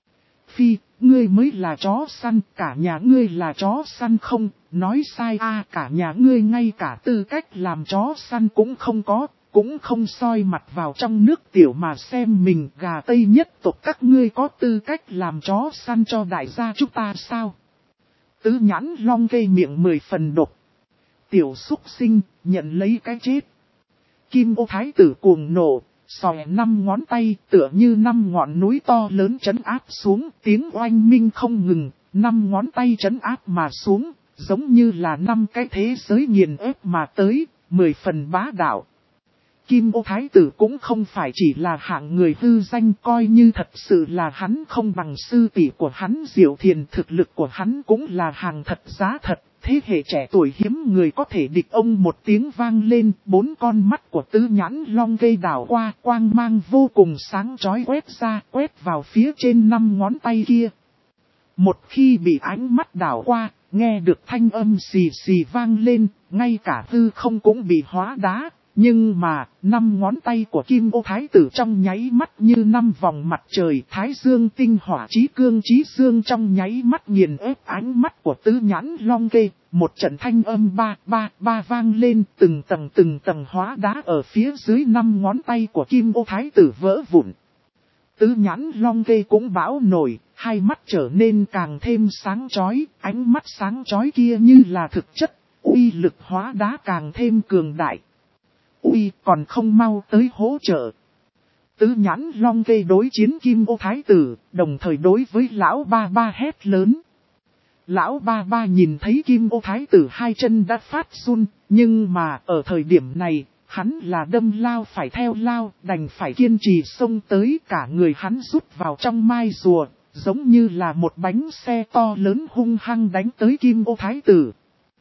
Phi, ngươi mới là chó săn, cả nhà ngươi là chó săn không, nói sai a, cả nhà ngươi ngay cả tư cách làm chó săn cũng không có, cũng không soi mặt vào trong nước tiểu mà xem mình gà Tây nhất tộc các ngươi có tư cách làm chó săn cho đại gia chúng ta sao. Tứ Nhãn Long gây miệng 10 phần độc. Tiểu súc sinh, nhận lấy cái chết. Kim Ô Thái tử cuồng nộ, xòe 5 ngón tay tựa như 5 ngọn núi to lớn trấn áp xuống, tiếng oanh minh không ngừng, 5 ngón tay trấn áp mà xuống, giống như là 5 cái thế giới nghiền ép mà tới, 10 phần bá đạo. Kim Ô Thái tử cũng không phải chỉ là hạng người hư danh, coi như thật sự là hắn không bằng sư tỷ của hắn Diệu Thiền, thực lực của hắn cũng là hàng thật giá thật. Thế hệ trẻ tuổi hiếm người có thể địch ông, một tiếng vang lên, 4 con mắt của Tứ Nhãn Long gây đảo qua, quang mang vô cùng sáng chói quét ra, quét vào phía trên 5 ngón tay kia. Một khi bị ánh mắt đảo qua, nghe được thanh âm xì xì vang lên, ngay cả hư không cũng bị hóa đá. Nhưng mà, 5 ngón tay của Kim Ô Thái tử trong nháy mắt như 5 vòng mặt trời, Thái Dương tinh hỏa chí cương chí dương trong nháy mắt nghiền ép ánh mắt của Tứ Nhãn Long gây. Một trận thanh âm ba ba ba vang lên, từng tầng hóa đá ở phía dưới 5 ngón tay của Kim Ô Thái tử vỡ vụn. Tứ Nhãn Long gây cũng bão nổi, hai mắt trở nên càng thêm sáng chói, ánh mắt sáng chói kia như là thực chất, uy lực hóa đá càng thêm cường đại. Ui, còn không mau tới hỗ trợ. Tứ Nhãn Long gây đối chiến Kim Ô Thái tử, đồng thời đối với lão ba ba hét lớn. Lão ba ba nhìn thấy Kim Ô Thái tử hai chân đã phát run, nhưng mà ở thời điểm này, hắn là đâm lao phải theo lao, đành phải kiên trì xông tới, cả người hắn rút vào trong mai rùa, giống như là một bánh xe to lớn hung hăng đánh tới Kim Ô Thái tử.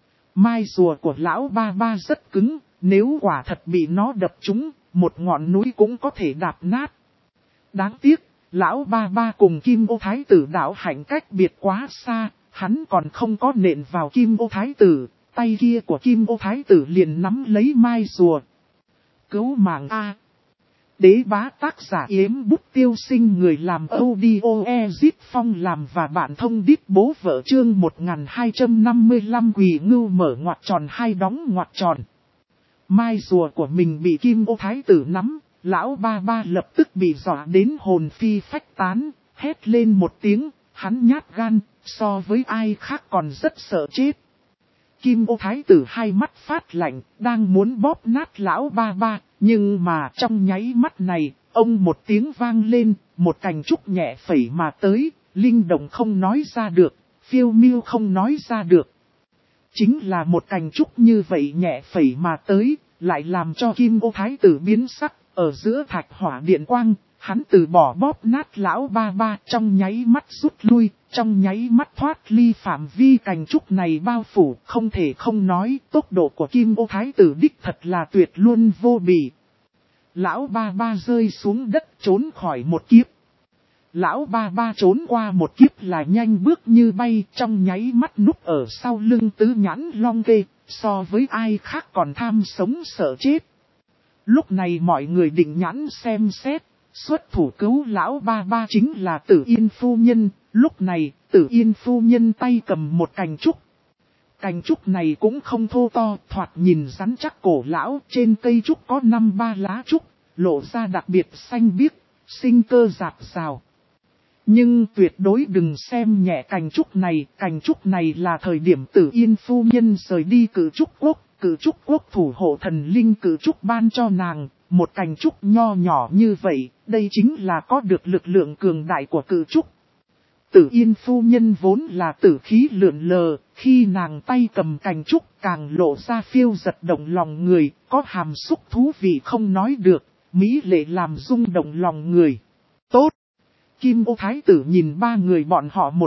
Mai rùa của lão ba ba rất cứng. Nếu quả thật bị nó đập trúng, một ngọn núi cũng có thể đạp nát. Đáng tiếc, lão ba ba cùng Kim Ô Thái tử đạo hạnh cách biệt quá xa, hắn còn không có nện vào Kim Ô Thái tử, tay kia của Kim Ô Thái tử liền nắm lấy mai rùa. Cứu mạng A. Đế bá tác giả Yếm Bút Tiêu Sinh, người làm audio Ezit Phong làm và bạn thông đít bố vợ chương 1255 Quỳ Ngưu mở ngoặc tròn hai đóng ngoặc tròn. Mai rùa của mình bị Kim Ô Thái tử nắm, lão ba ba lập tức bị dọa đến hồn phi phách tán, hét lên một tiếng, hắn nhát gan, so với ai khác còn rất sợ chết. Kim Ô Thái tử hai mắt phát lạnh, đang muốn bóp nát lão ba ba, nhưng mà trong nháy mắt này, ông một tiếng vang lên, một cành trúc nhẹ phẩy mà tới, linh động không nói ra được, phiêu miêu không nói ra được. Chính là một cành trúc như vậy nhẹ phẩy mà tới, lại làm cho Kim Ô Thái tử biến sắc, ở giữa thạch hỏa điện quang, hắn từ bỏ bóp nát lão ba ba, trong nháy mắt rút lui, trong nháy mắt thoát ly phạm vi cành trúc này bao phủ, không thể không nói, tốc độ của Kim Ô Thái tử đích thật là tuyệt luôn vô bì. Lão ba ba rơi xuống đất trốn khỏi một kiếp. Lão ba ba trốn qua một kiếp là nhanh bước như bay, trong nháy mắt núp ở sau lưng Tứ Nhãn Long gây, so với ai khác còn tham sống sợ chết. Lúc này mọi người định nhãn xem xét, xuất thủ cứu lão ba ba chính là Tử Yên phu nhân, lúc này Tử Yên phu nhân tay cầm một cành trúc. Cành trúc này cũng không thô to, thoạt nhìn rắn chắc cổ lão, trên cây trúc có 5-3 lá trúc, lộ ra đặc biệt xanh biếc, sinh cơ rạc rào. Nhưng tuyệt đối đừng xem nhẹ cành trúc này là thời điểm Tử Yên phu nhân rời đi Cử Trúc Quốc thủ hộ thần linh Cử Trúc ban cho nàng, một cành trúc nho nhỏ như vậy, đây chính là có được lực lượng cường đại của Cử Trúc. Tử Yên phu nhân vốn là tử khí lượn lờ, khi nàng tay cầm cành trúc càng lộ ra phiêu giật động lòng người, có hàm xúc thú vị không nói được, mỹ lệ làm rung động lòng người. Tốt! Kim Ô Thái tử nhìn ba người bọn họ một chút,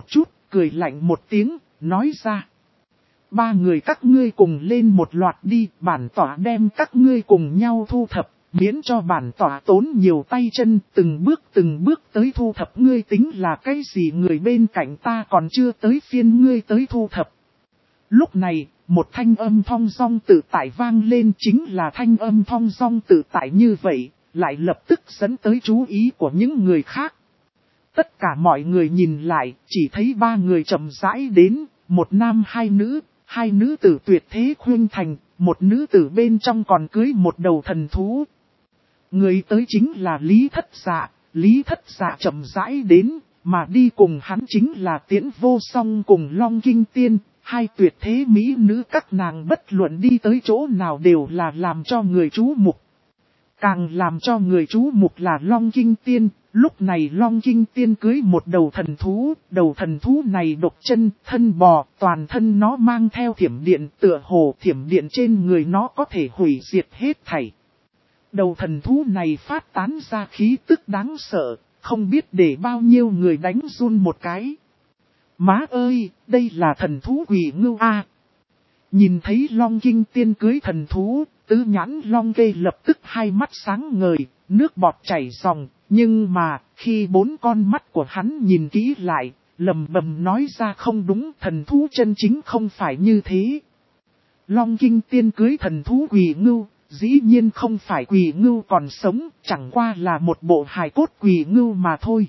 cười lạnh một tiếng, nói ra. Ba người các ngươi cùng lên một loạt đi, bản tỏa đem các ngươi cùng nhau thu thập, miễn cho bản tỏa tốn nhiều tay chân, từng bước tới thu thập ngươi tính là cái gì, người bên cạnh ta còn chưa tới phiên ngươi tới thu thập. Lúc này, một thanh âm thong dong tự tại vang lên, chính là thanh âm thong dong tự tại như vậy, lại lập tức dẫn tới chú ý của những người khác. Tất cả mọi người nhìn lại, chỉ thấy ba người chậm rãi đến, một nam hai nữ tử tuyệt thế khuynh thành, một nữ tử bên trong còn cưới một đầu thần thú. Người tới chính là Lý Thất Dạ chậm rãi đến, mà đi cùng hắn chính là Tiễn Vô Song cùng Long Kinh Tiên, hai tuyệt thế mỹ nữ, các nàng bất luận đi tới chỗ nào đều là làm cho người chú mục. Càng làm cho người chú mục là Long Kinh Tiên, lúc này Long Kinh Tiên cưới một đầu thần thú này độc chân, thân bò, toàn thân nó mang theo thiểm điện, tựa hồ thiểm điện trên người nó có thể hủy diệt hết thảy. Đầu thần thú này phát tán ra khí tức đáng sợ, không biết để bao nhiêu người đánh run một cái. Má ơi, đây là thần thú Quỷ Ngưu A. Nhìn thấy Long Kinh Tiên cưới thần thú, tứ nhãn Long Kê lập tức hai mắt sáng ngời, nước bọt chảy ròng, nhưng mà, khi bốn con mắt của hắn nhìn kỹ lại, lầm bầm nói ra không đúng, thần thú chân chính không phải như thế. Long Kinh Tiên cưới thần thú Quỷ Ngưu, dĩ nhiên không phải Quỷ Ngưu còn sống, chẳng qua là một bộ hài cốt Quỷ Ngưu mà thôi.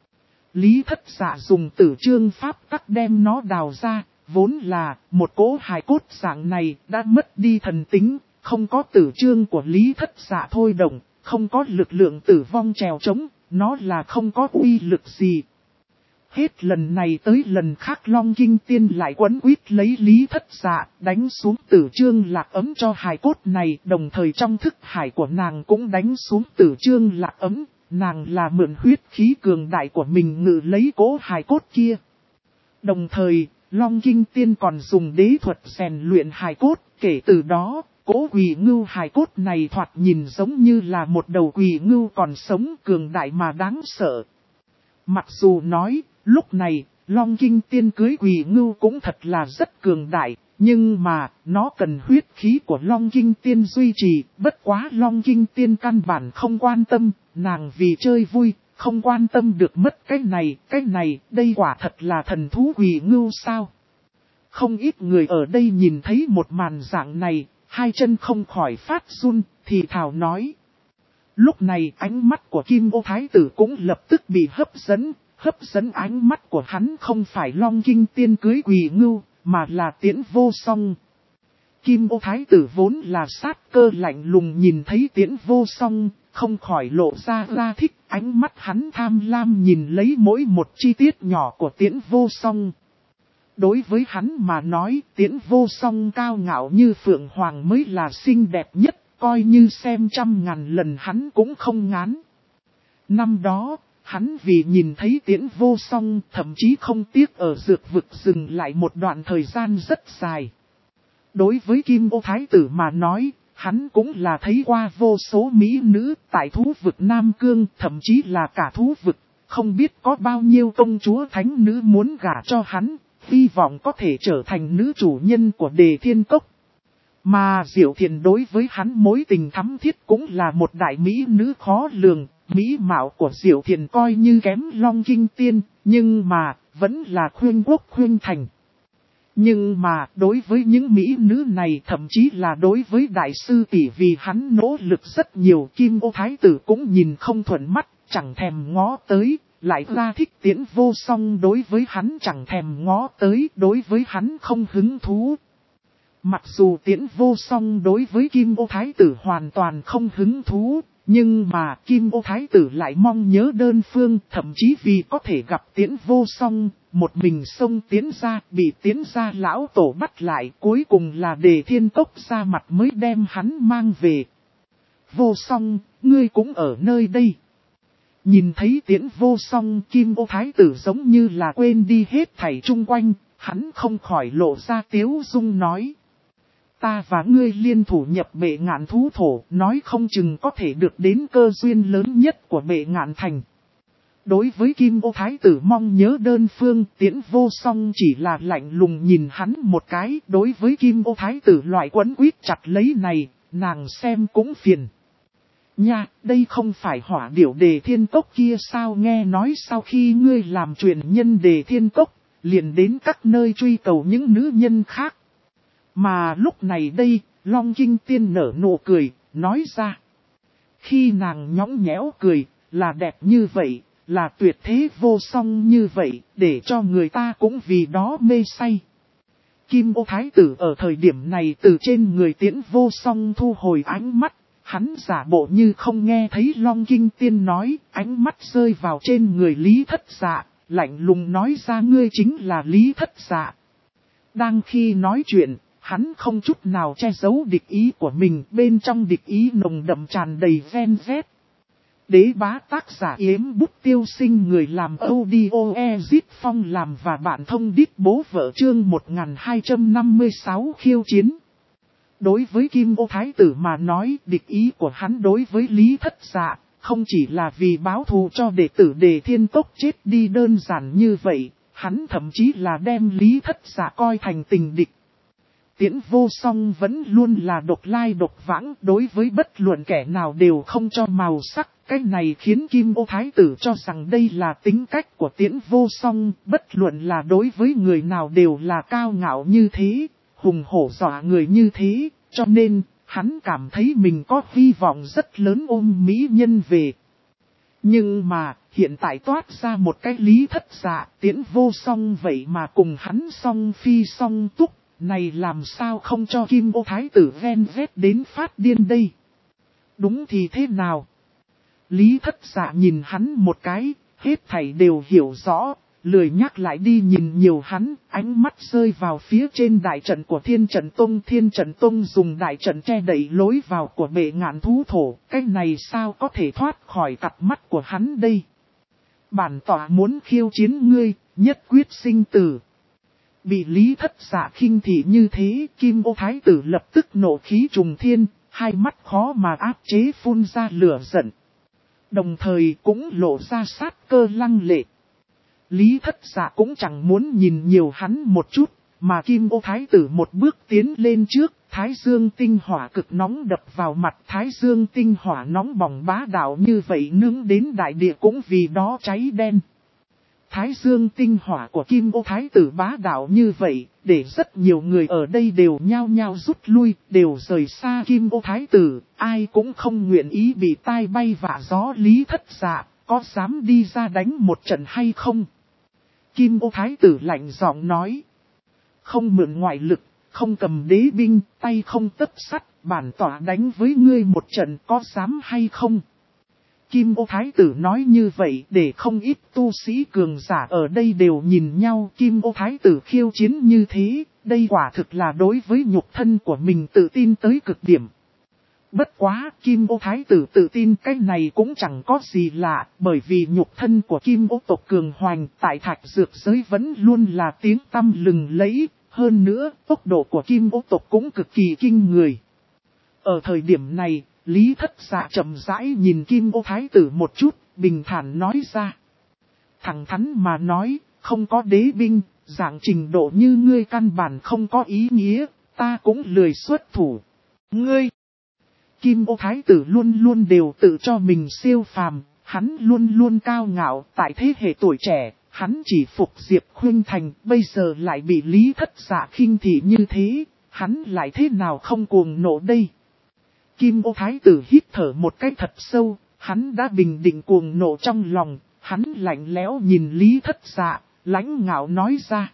Lý Thất Dạ dùng tử chương pháp tắc đem nó đào ra, vốn là một cỗ hài cốt dạng này đã mất đi thần tính, không có tử chương của Lý Thất Dạ thôi động, không có lực lượng tử vong trèo trống, nó là không có uy lực gì. Hết lần này tới lần khác Long Kinh Tiên lại quấn quýt lấy Lý Thất Dạ, đánh xuống tử chương lạc ấm cho hài cốt này, đồng thời trong thức hải của nàng cũng đánh xuống tử chương lạc ấm, nàng là mượn huyết khí cường đại của mình ngự lấy cỗ hài cốt kia. Đồng thời, Long Kinh Tiên còn dùng đế thuật rèn luyện hài cốt, kể từ đó, cỗ Quỷ Ngưu hài cốt này thoạt nhìn giống như là một đầu Quỷ Ngưu còn sống, cường đại mà đáng sợ. Mặc dù nói, lúc này, Long Kinh Tiên cưới Quỷ Ngưu cũng thật là rất cường đại, nhưng mà, nó cần huyết khí của Long Kinh Tiên duy trì, bất quá Long Kinh Tiên căn bản không quan tâm, nàng vì chơi vui, không quan tâm được mất cái này, đây quả thật là thần thú Quỷ Ngưu sao? Không ít người ở đây nhìn thấy một màn dạng này, hai chân không khỏi phát run, thì thào nói. Lúc này ánh mắt của Kim Ô Thái Tử cũng lập tức bị hấp dẫn ánh mắt của hắn không phải Long Kinh Tiên cưới Quỷ Ngưu, mà là Tiễn Vô Song. Kim Ô Thái Tử vốn là sát cơ lạnh lùng nhìn thấy Tiễn Vô Song, không khỏi lộ ra thích, ánh mắt hắn tham lam nhìn lấy mỗi một chi tiết nhỏ của Tiễn Vô Song. Đối với hắn mà nói, Tiễn Vô Song cao ngạo như phượng hoàng mới là xinh đẹp nhất, coi như xem 100.000 lần hắn cũng không ngán. Năm đó, hắn vì nhìn thấy Tiễn Vô Song, thậm chí không tiếc ở dược vực dừng lại một đoạn thời gian rất dài. Đối với Kim Ô Thái Tử mà nói, hắn cũng là thấy qua vô số mỹ nữ tại thú vực Nam Cương, thậm chí là cả thú vực, không biết có bao nhiêu công chúa thánh nữ muốn gả cho hắn, hy vọng có thể trở thành nữ chủ nhân của Đề Thiên Cốc. Mà Diệu Thiền đối với hắn mối tình thắm thiết cũng là một đại mỹ nữ khó lường, mỹ mạo của Diệu Thiền coi như kém Long Kinh Tiên, nhưng mà vẫn là khuyên quốc khuyên thành. Nhưng mà đối với những mỹ nữ này, thậm chí là đối với đại sư tỷ vì hắn nỗ lực rất nhiều, Kim Ô Thái Tử cũng nhìn không thuận mắt, chẳng thèm ngó tới, lại ra thích Tiễn Vô Song đối với hắn chẳng thèm ngó tới, đối với hắn không hứng thú. Mặc dù Tiễn Vô Song đối với Kim Ô Thái Tử hoàn toàn không hứng thú, nhưng mà Kim Ô Thái Tử lại mong nhớ đơn phương, thậm chí vì có thể gặp Tiễn Vô Song, một mình xông tiến ra, bị tiến ra lão tổ bắt lại, cuối cùng là Đề Thiên Cốc ra mặt mới đem hắn mang về. Vô Song, ngươi cũng ở nơi đây. Nhìn thấy Tiễn Vô Song, Kim Ô Thái Tử giống như là quên đi hết thảy chung quanh, hắn không khỏi lộ ra tiếu dung nói. Ta và ngươi liên thủ nhập Bệ Ngạn thú thổ, nói không chừng có thể được đến cơ duyên lớn nhất của Bệ Ngạn thành. Đối với Kim Ô Thái tử mong nhớ đơn phương, Tiễn Vô Song chỉ là lạnh lùng nhìn hắn một cái. Đối với Kim Ô Thái tử loại quấn quýt chặt lấy này, nàng xem cũng phiền. Nha, đây không phải Hỏa Điểu Đề Thiên Cốc kia sao, nghe nói sau khi ngươi làm truyền nhân Đề Thiên Cốc, liền đến các nơi truy cầu những nữ nhân khác. Mà lúc này đây, Long Kinh Tiên nở nụ cười, nói ra. Khi nàng nhõng nhẽo cười, là đẹp như vậy, là tuyệt thế vô song như vậy, để cho người ta cũng vì đó mê say. Kim Ô Thái tử ở thời điểm này từ trên người Tiễn Vô Song thu hồi ánh mắt, hắn giả bộ như không nghe thấy Long Kinh Tiên nói, ánh mắt rơi vào trên người Lý Thất Dạ, lạnh lùng nói ra ngươi chính là Lý Thất Dạ. Đang khi nói chuyện, hắn không chút nào che giấu địch ý của mình, bên trong địch ý nồng đậm tràn đầy ven vét. Đế bá tác giả Yếm Bút Tiêu Sinh, người làm audio Ezit Phong làm và bạn thông đít bố vợ, chương 1256 khiêu chiến. Đối với Kim Ô Thái tử mà nói, địch ý của hắn đối với Lý Thất Dạ, không chỉ là vì báo thù cho đệ tử Đề Thiên Cốc chết đi đơn giản như vậy, hắn thậm chí là đem Lý Thất Dạ coi thành tình địch. Tiễn Vô Song vẫn luôn là độc lai độc vãng, đối với bất luận kẻ nào đều không cho màu sắc. Cái này khiến Kim Ô Thái tử cho rằng đây là tính cách của Tiễn Vô Song, bất luận là đối với người nào đều là cao ngạo như thế, hùng hổ dọa người như thế, cho nên, hắn cảm thấy mình có hy vọng rất lớn ôm mỹ nhân về. Nhưng mà, hiện tại toát ra một cái Lý Thất Dạ, Tiễn Vô Song vậy mà cùng hắn song phi song túc, này làm sao không cho Kim Ô Thái tử ven vét đến phát điên đây? Đúng thì thế nào? Lý Thất Dạ nhìn hắn một cái, hết thảy đều hiểu rõ, lười nhắc lại đi nhìn nhiều hắn, ánh mắt rơi vào phía trên đại trận của Thiên Trận Tông. Thiên Trận Tông dùng đại trận che đậy lối vào của Bệ Ngạn Thú Thổ, cái này sao có thể thoát khỏi cặp mắt của hắn đây? Bản tọa muốn khiêu chiến ngươi, nhất quyết sinh tử. Bị Lý Thất Dạ khinh thị như thế, Kim Ô Thái tử lập tức nộ khí trùng thiên, hai mắt khó mà áp chế phun ra lửa giận. Đồng thời cũng lộ ra sát cơ lăng lệ. Lý Thất Dạ cũng chẳng muốn nhìn nhiều hắn một chút, mà Kim Ô Thái tử một bước tiến lên trước, Thái Dương tinh hỏa cực nóng đập vào mặt, Thái Dương tinh hỏa nóng bỏng bá đạo như vậy nướng đến đại địa cũng vì đó cháy đen. Thái Dương tinh hỏa của Kim Ô Thái tử bá đạo như vậy, để rất nhiều người ở đây đều nhao nhao rút lui, đều rời xa Kim Ô Thái tử, ai cũng không nguyện ý bị tai bay vạ gió. Lý Thất Dạ, có dám đi ra đánh một trận hay không? Kim Ô Thái tử lạnh giọng nói. Không mượn ngoại lực, không cầm đế binh, tay không tấc sắt, bản tỏa đánh với ngươi một trận, có dám hay không? Kim Ô Thái tử nói như vậy để không ít tu sĩ cường giả ở đây đều nhìn nhau. Kim Ô Thái tử khiêu chiến như thế, đây quả thực là đối với nhục thân của mình tự tin tới cực điểm. Bất quá, Kim Ô Thái tử tự tin cái này cũng chẳng có gì lạ, bởi vì nhục thân của Kim Ô tộc cường hoành tại thạch dược giới vẫn luôn là tiếng tăm lừng lẫy, hơn nữa, tốc độ của Kim Ô tộc cũng cực kỳ kinh người. Ở thời điểm này, Lý Thất Dạ chậm rãi nhìn Kim Ô Thái tử một chút, bình thản nói ra. Thẳng thắn mà nói, không có đế binh, dạng trình độ như ngươi căn bản không có ý nghĩa, ta cũng lười xuất thủ. Ngươi! Kim Ô Thái tử luôn luôn đều tự cho mình siêu phàm, hắn luôn luôn cao ngạo, tại thế hệ tuổi trẻ, hắn chỉ phục Diệp Khuynh Thành, bây giờ lại bị Lý Thất Dạ khinh thị như thế, hắn lại thế nào không cuồng nộ đây? Kim Ô Thái tử hít thở một cái thật sâu, hắn đã bình định cuồng nộ trong lòng, hắn lạnh lẽo nhìn Lý Thất Dạ, lãnh ngạo nói ra.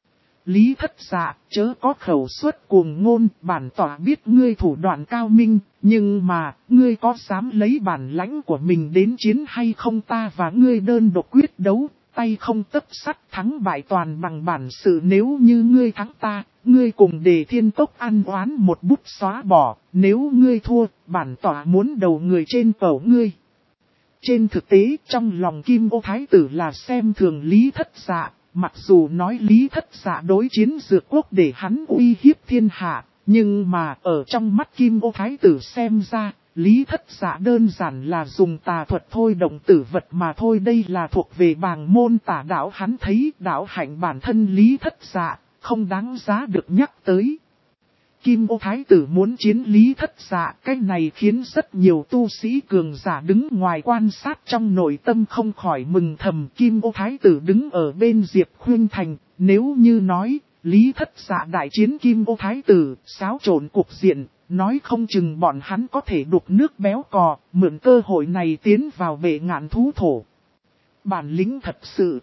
Lý Thất Dạ, chớ có khẩu suất cuồng ngôn, bản tỏa biết ngươi thủ đoạn cao minh, nhưng mà, ngươi có dám lấy bản lãnh của mình đến chiến hay không? Ta và ngươi đơn độc quyết đấu, tay không tấc sắt, thắng bại toàn bằng bản sự. Nếu như ngươi thắng ta, ngươi cùng Đề Thiên Cốc ăn oán một bút xóa bỏ, nếu ngươi thua, bản tỏa muốn đầu người trên cổ ngươi. Trên thực tế, trong lòng Kim Ô Thái tử là xem thường Lý Thất Dạ. Mặc dù nói Lý Thất Dạ đối chiến Dược Quốc để hắn uy hiếp thiên hạ, nhưng mà ở trong mắt Kim Ô Thái tử xem ra, Lý Thất Dạ đơn giản là dùng tà thuật thôi động tử vật mà thôi, đây là thuộc về bàng môn tà đạo, hắn thấy đạo hạnh bản thân Lý Thất Dạ không đáng giá được nhắc tới. Kim Ô Thái tử muốn chiến Lý Thất Dạ, cái này khiến rất nhiều tu sĩ cường giả đứng ngoài quan sát trong nội tâm không khỏi mừng thầm. Kim Ô Thái tử đứng ở bên Diệp Khuynh Thành, nếu như nói Lý Thất Dạ đại chiến Kim Ô Thái tử, xáo trộn cục diện, nói không chừng bọn hắn có thể đục nước béo cò, mượn cơ hội này tiến vào bệ ngạn thú thổ. Bản lĩnh thật sự.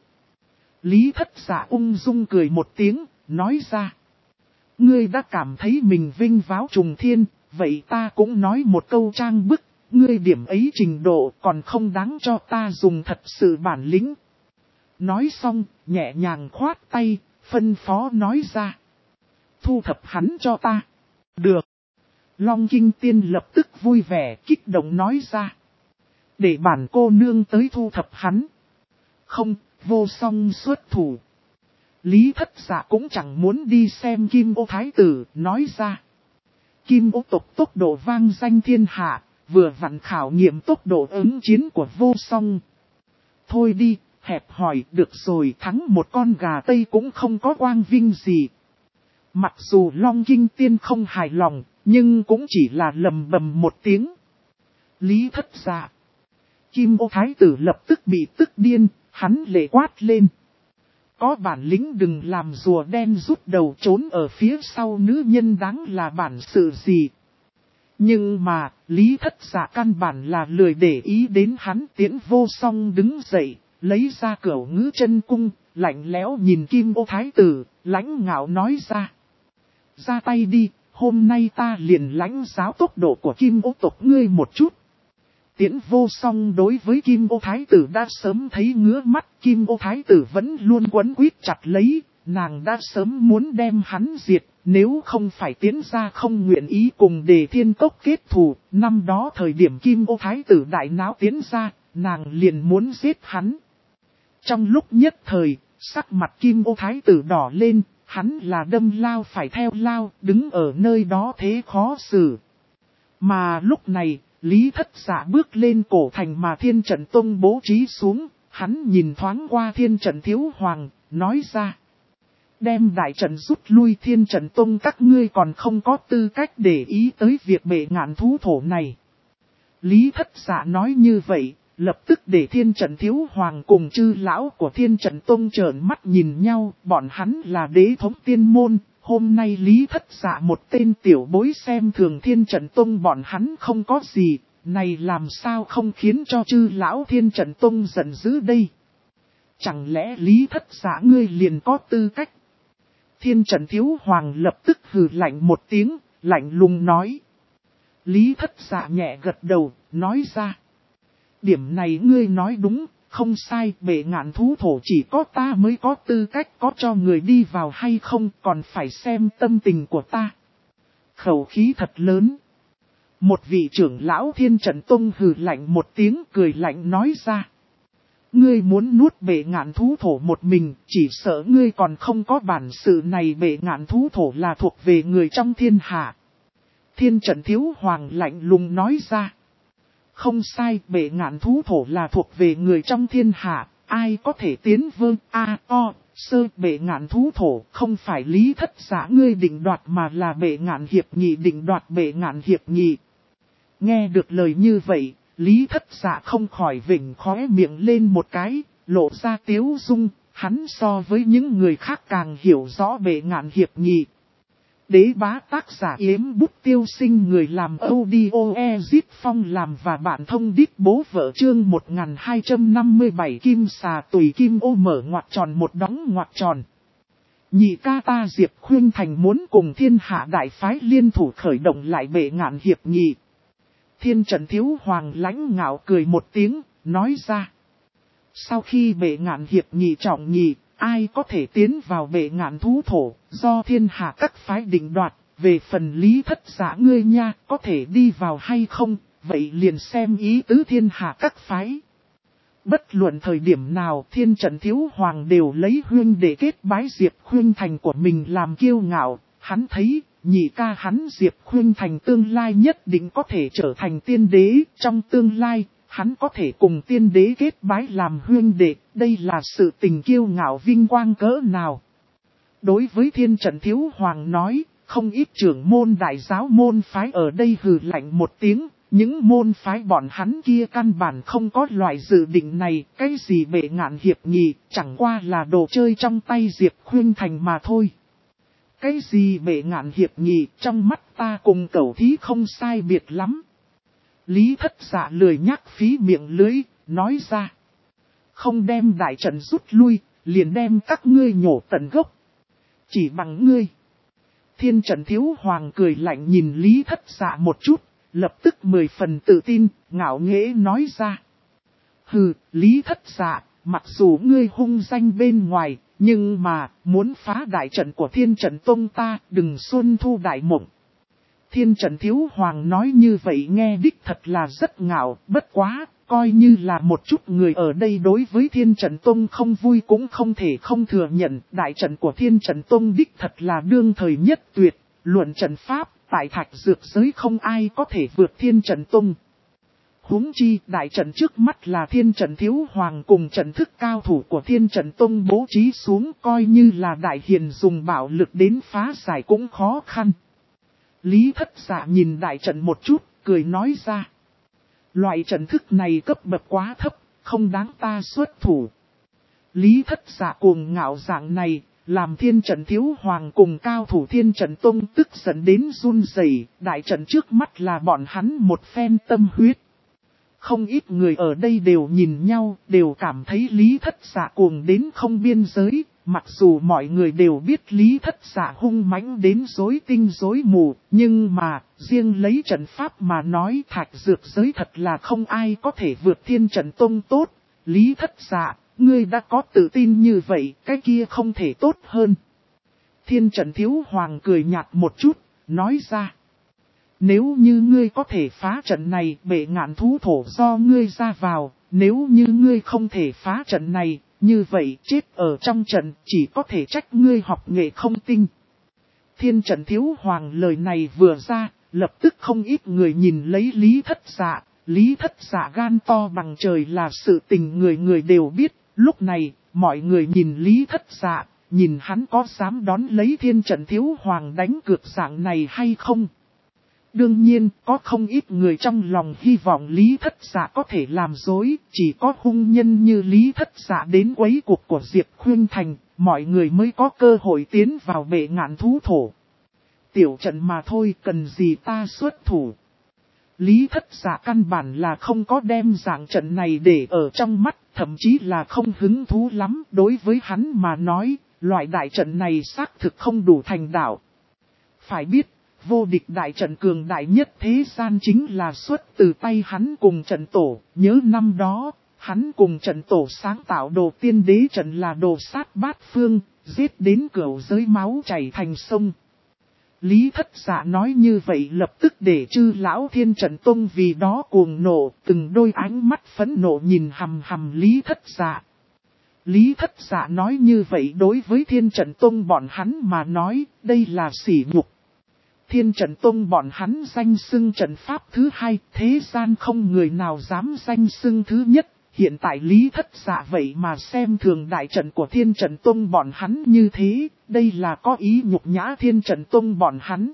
Lý Thất Dạ ung dung cười một tiếng, nói ra. Ngươi đã cảm thấy mình vinh váo trùng thiên, vậy ta cũng nói một câu trang bức, ngươi điểm ấy trình độ còn không đáng cho ta dùng thật sự bản lĩnh. Nói xong, nhẹ nhàng khoát tay, phân phó nói ra. Thu thập hắn cho ta. Được. Long Kinh Tiên lập tức vui vẻ, kích động nói ra. Để bản cô nương tới thu thập hắn. Không, Vô Song xuất thủ. Lý Thất Dạ cũng chẳng muốn đi xem Kim Ô Thái tử, nói ra. Kim Ô tộc tốc độ vang danh thiên hạ, vừa vặn khảo nghiệm tốc độ ứng chiến của Vô Song. Thôi đi, hẹp hỏi, được rồi, thắng một con gà Tây cũng không có quang vinh gì. Mặc dù Long Kinh Tiên không hài lòng, nhưng cũng chỉ là lầm bầm một tiếng. Lý Thất Dạ. Kim Ô Thái tử lập tức bị tức điên, hắn lệ quát lên. Có bản lĩnh đừng làm rùa đen rút đầu trốn ở phía sau nữ nhân đáng là bản sự gì. Nhưng mà, Lý Thất Dạ căn bản là lười để ý đến hắn. Tiễn Vô Song đứng dậy, lấy ra cửu ngữ chân cung, lạnh lẽo nhìn Kim Ô Thái tử, lãnh ngạo nói ra. Ra tay đi, hôm nay ta liền lãnh giáo tốc độ của Kim Ô tộc ngươi một chút. Tiễn Vô Song đối với Kim Ô Thái tử đã sớm thấy ngứa mắt, Kim Ô Thái tử vẫn luôn quấn quýt chặt lấy, nàng đã sớm muốn đem hắn diệt, nếu không phải Tiễn gia không nguyện ý cùng Đề Thiên Cốc kết thù, năm đó thời điểm Kim Ô Thái tử đại náo Tiễn gia, nàng liền muốn giết hắn. Trong lúc nhất thời, sắc mặt Kim Ô Thái tử đỏ lên, hắn là đâm lao phải theo lao, đứng ở nơi đó thế khó xử. Mà lúc này, Lý Thất Dạ bước lên cổ thành mà Thiên Trận Tông bố trí xuống, hắn nhìn thoáng qua Thiên Trận Thiếu Hoàng, nói ra. Đem đại trận rút lui Thiên Trận Tông, các ngươi còn không có tư cách để ý tới việc bệ ngạn thú thổ này. Lý Thất Dạ nói như vậy, lập tức để Thiên Trận Thiếu Hoàng cùng chư lão của Thiên Trận Tông trợn mắt nhìn nhau, bọn hắn là đế thống tiên môn. Hôm nay Lý Thất Dạ một tên tiểu bối xem thường Thiên Trận Tông bọn hắn không có gì, này làm sao không khiến cho chư lão Thiên Trận Tông giận dữ đây? Chẳng lẽ Lý Thất Dạ ngươi liền có tư cách? Thiên Trận Thiếu Hoàng lập tức hừ lạnh một tiếng, lạnh lùng nói. Lý Thất Dạ nhẹ gật đầu, nói ra. Điểm này ngươi nói đúng. Không sai, bệ ngạn thú thổ chỉ có ta mới có tư cách, có cho người đi vào hay không còn phải xem tâm tình của ta. Khẩu khí thật lớn. Một vị trưởng lão Thiên Trận Tông hừ lạnh một tiếng, cười lạnh nói ra. Ngươi muốn nuốt bệ ngạn thú thổ một mình, chỉ sợ ngươi còn không có bản sự này. Bệ ngạn thú thổ là thuộc về người trong thiên hạ. Thiên Trận Thiếu Hoàng lạnh lùng nói ra. Không sai, bệ ngạn thú thổ là thuộc về người trong thiên hạ, ai có thể tiến vương sơ bệ ngạn thú thổ không phải Lý Thất Dạ ngươi định đoạt mà là bệ ngạn hiệp nghị định đoạt bệ ngạn hiệp nghị. Nghe được lời như vậy, Lý Thất Dạ không khỏi vểnh khóe miệng lên một cái, lộ ra tiếu dung, hắn so với những người khác càng hiểu rõ bệ ngạn hiệp nghị. Đế bá tác giả Yếm Bút Tiêu Sinh, người làm audio Ezip Phong làm và bạn thông đít bố vợ chương 1257 kim xà tùy kim ô mở ngoặc tròn một đóng ngoặc tròn. Nhị ca ta Diệp Khuynh Thành muốn cùng thiên hạ đại phái liên thủ khởi động lại bệ ngạn hiệp nghị. Thiên Trận Thiếu Hoàng lãnh ngạo cười một tiếng, nói ra. Sau khi bệ ngạn hiệp nghị trọng nghị, ai có thể tiến vào bệ ngạn thú thổ, do thiên hạ các phái định đoạt, về phần Lý Thất Dạ ngươi nha, có thể đi vào hay không, vậy liền xem ý tứ thiên hạ các phái. Bất luận thời điểm nào Thiên Trận Thiếu Hoàng đều lấy huynh để kết bái Diệp Khuynh Thành của mình làm kiêu ngạo, hắn thấy, nhị ca hắn Diệp Khuynh Thành tương lai nhất định có thể trở thành tiên đế, trong tương lai, hắn có thể cùng tiên đế kết bái làm huynh đệ, đây là sự tình kiêu ngạo vinh quang cỡ nào. Đối với Thiên Trận Thiếu Hoàng nói, không ít trưởng môn đại giáo môn phái ở đây hừ lạnh một tiếng, những môn phái bọn hắn kia căn bản không có loại dự định này, cái gì bệ ngạn hiệp nghị, chẳng qua là đồ chơi trong tay Diệp Khuynh Thành mà thôi. Cái gì bệ ngạn hiệp nghị, trong mắt ta cùng cẩu thí không sai biệt lắm. Lý Thất Dạ lười nhắc phí miệng lưới, nói ra. Không đem đại trận rút lui, liền đem các ngươi nhổ tận gốc. Chỉ bằng ngươi. Thiên Trận Thiếu Hoàng cười lạnh nhìn Lý Thất Dạ một chút, lập tức 10 phần tự tin, ngạo nghễ nói ra. Hừ, Lý Thất Dạ, mặc dù ngươi hung danh bên ngoài, nhưng mà, muốn phá đại trận của Thiên Trận Tông ta, đừng xuân thu đại mộng. Thiên Trận Thiếu Hoàng nói như vậy nghe đích thật là rất ngạo, bất quá, coi như là một chút người ở đây đối với Thiên Trận Tông không vui cũng không thể không thừa nhận, đại trận của Thiên Trận Tông đích thật là đương thời nhất tuyệt, luận trận pháp, tại thạch dược giới không ai có thể vượt Thiên Trận Tông. Huống chi, đại trận trước mắt là Thiên Trận Thiếu Hoàng cùng trận thức cao thủ của Thiên Trận Tông bố trí xuống, coi như là đại hiền dùng bạo lực đến phá giải cũng khó khăn. Lý Thất Dạ nhìn đại trận một chút, cười nói ra. Loại trận thức này cấp bậc quá thấp, không đáng ta xuất thủ. Lý Thất Dạ cuồng ngạo dạng này, làm Thiên Trận Thiếu Hoàng cùng cao thủ Thiên Trận Tông tức giận đến run rẩy. Đại trận trước mắt là bọn hắn một phen tâm huyết. Không ít người ở đây đều nhìn nhau, đều cảm thấy Lý Thất Dạ cuồng đến không biên giới. Mặc dù mọi người đều biết Lý Thất Dạ hung mãnh đến rối tinh rối mù, nhưng mà, riêng lấy trận pháp mà nói thạch dược giới thật là không ai có thể vượt Thiên Trận Tông tốt. Lý Thất Dạ, ngươi đã có tự tin như vậy, cái kia không thể tốt hơn. Thiên Trận Thiếu Hoàng cười nhạt một chút, nói ra. Nếu như ngươi có thể phá trận này, bệ ngạn thú thổ do ngươi ra vào, nếu như ngươi không thể phá trận này, như vậy chết ở trong trận chỉ có thể trách ngươi học nghệ không tinh. Thiên Trận Thiếu Hoàng lời này vừa ra, lập tức không ít người nhìn lấy Lý Thất Dạ. Lý Thất Dạ gan to bằng trời là sự tình người người đều biết. Lúc này, mọi người nhìn Lý Thất Dạ, nhìn hắn có dám đón lấy Thiên Trận Thiếu Hoàng đánh cược dạng này hay không. Đương nhiên, có không ít người trong lòng hy vọng Lý Thất Dạ có thể làm dối, chỉ có hung nhân như Lý Thất Dạ đến quấy cuộc của Diệp Khuynh Thành, mọi người mới có cơ hội tiến vào bệ ngạn thú thổ. Tiểu trận mà thôi, cần gì ta xuất thủ. Lý Thất Dạ căn bản là không có đem dạng trận này để ở trong mắt, thậm chí là không hứng thú lắm. Đối với hắn mà nói, loại đại trận này xác thực không đủ thành đạo. Phải biết, vô địch đại trận cường đại nhất thế gian chính là xuất từ tay hắn cùng trận tổ. Nhớ năm đó, hắn cùng trận tổ sáng tạo đồ tiên đế trận là đồ sát bát phương, giết đến cửu giới máu chảy thành sông. Lý Thất Dạ nói như vậy lập tức để chư lão Thiên Trận Tông vì đó cuồng nộ, từng đôi ánh mắt phẫn nộ nhìn hằm hằm Lý Thất Dạ. Lý Thất Dạ nói như vậy đối với Thiên Trận Tông bọn hắn mà nói, đây là sỉ nhục. Thiên Trận Tông bọn hắn danh xưng trận pháp thứ hai, thế gian không người nào dám danh xưng thứ nhất. Hiện tại Lý Thất Dạ vậy mà xem thường đại trận của Thiên Trận Tông bọn hắn như thế, đây là có ý nhục nhã Thiên Trận Tông bọn hắn.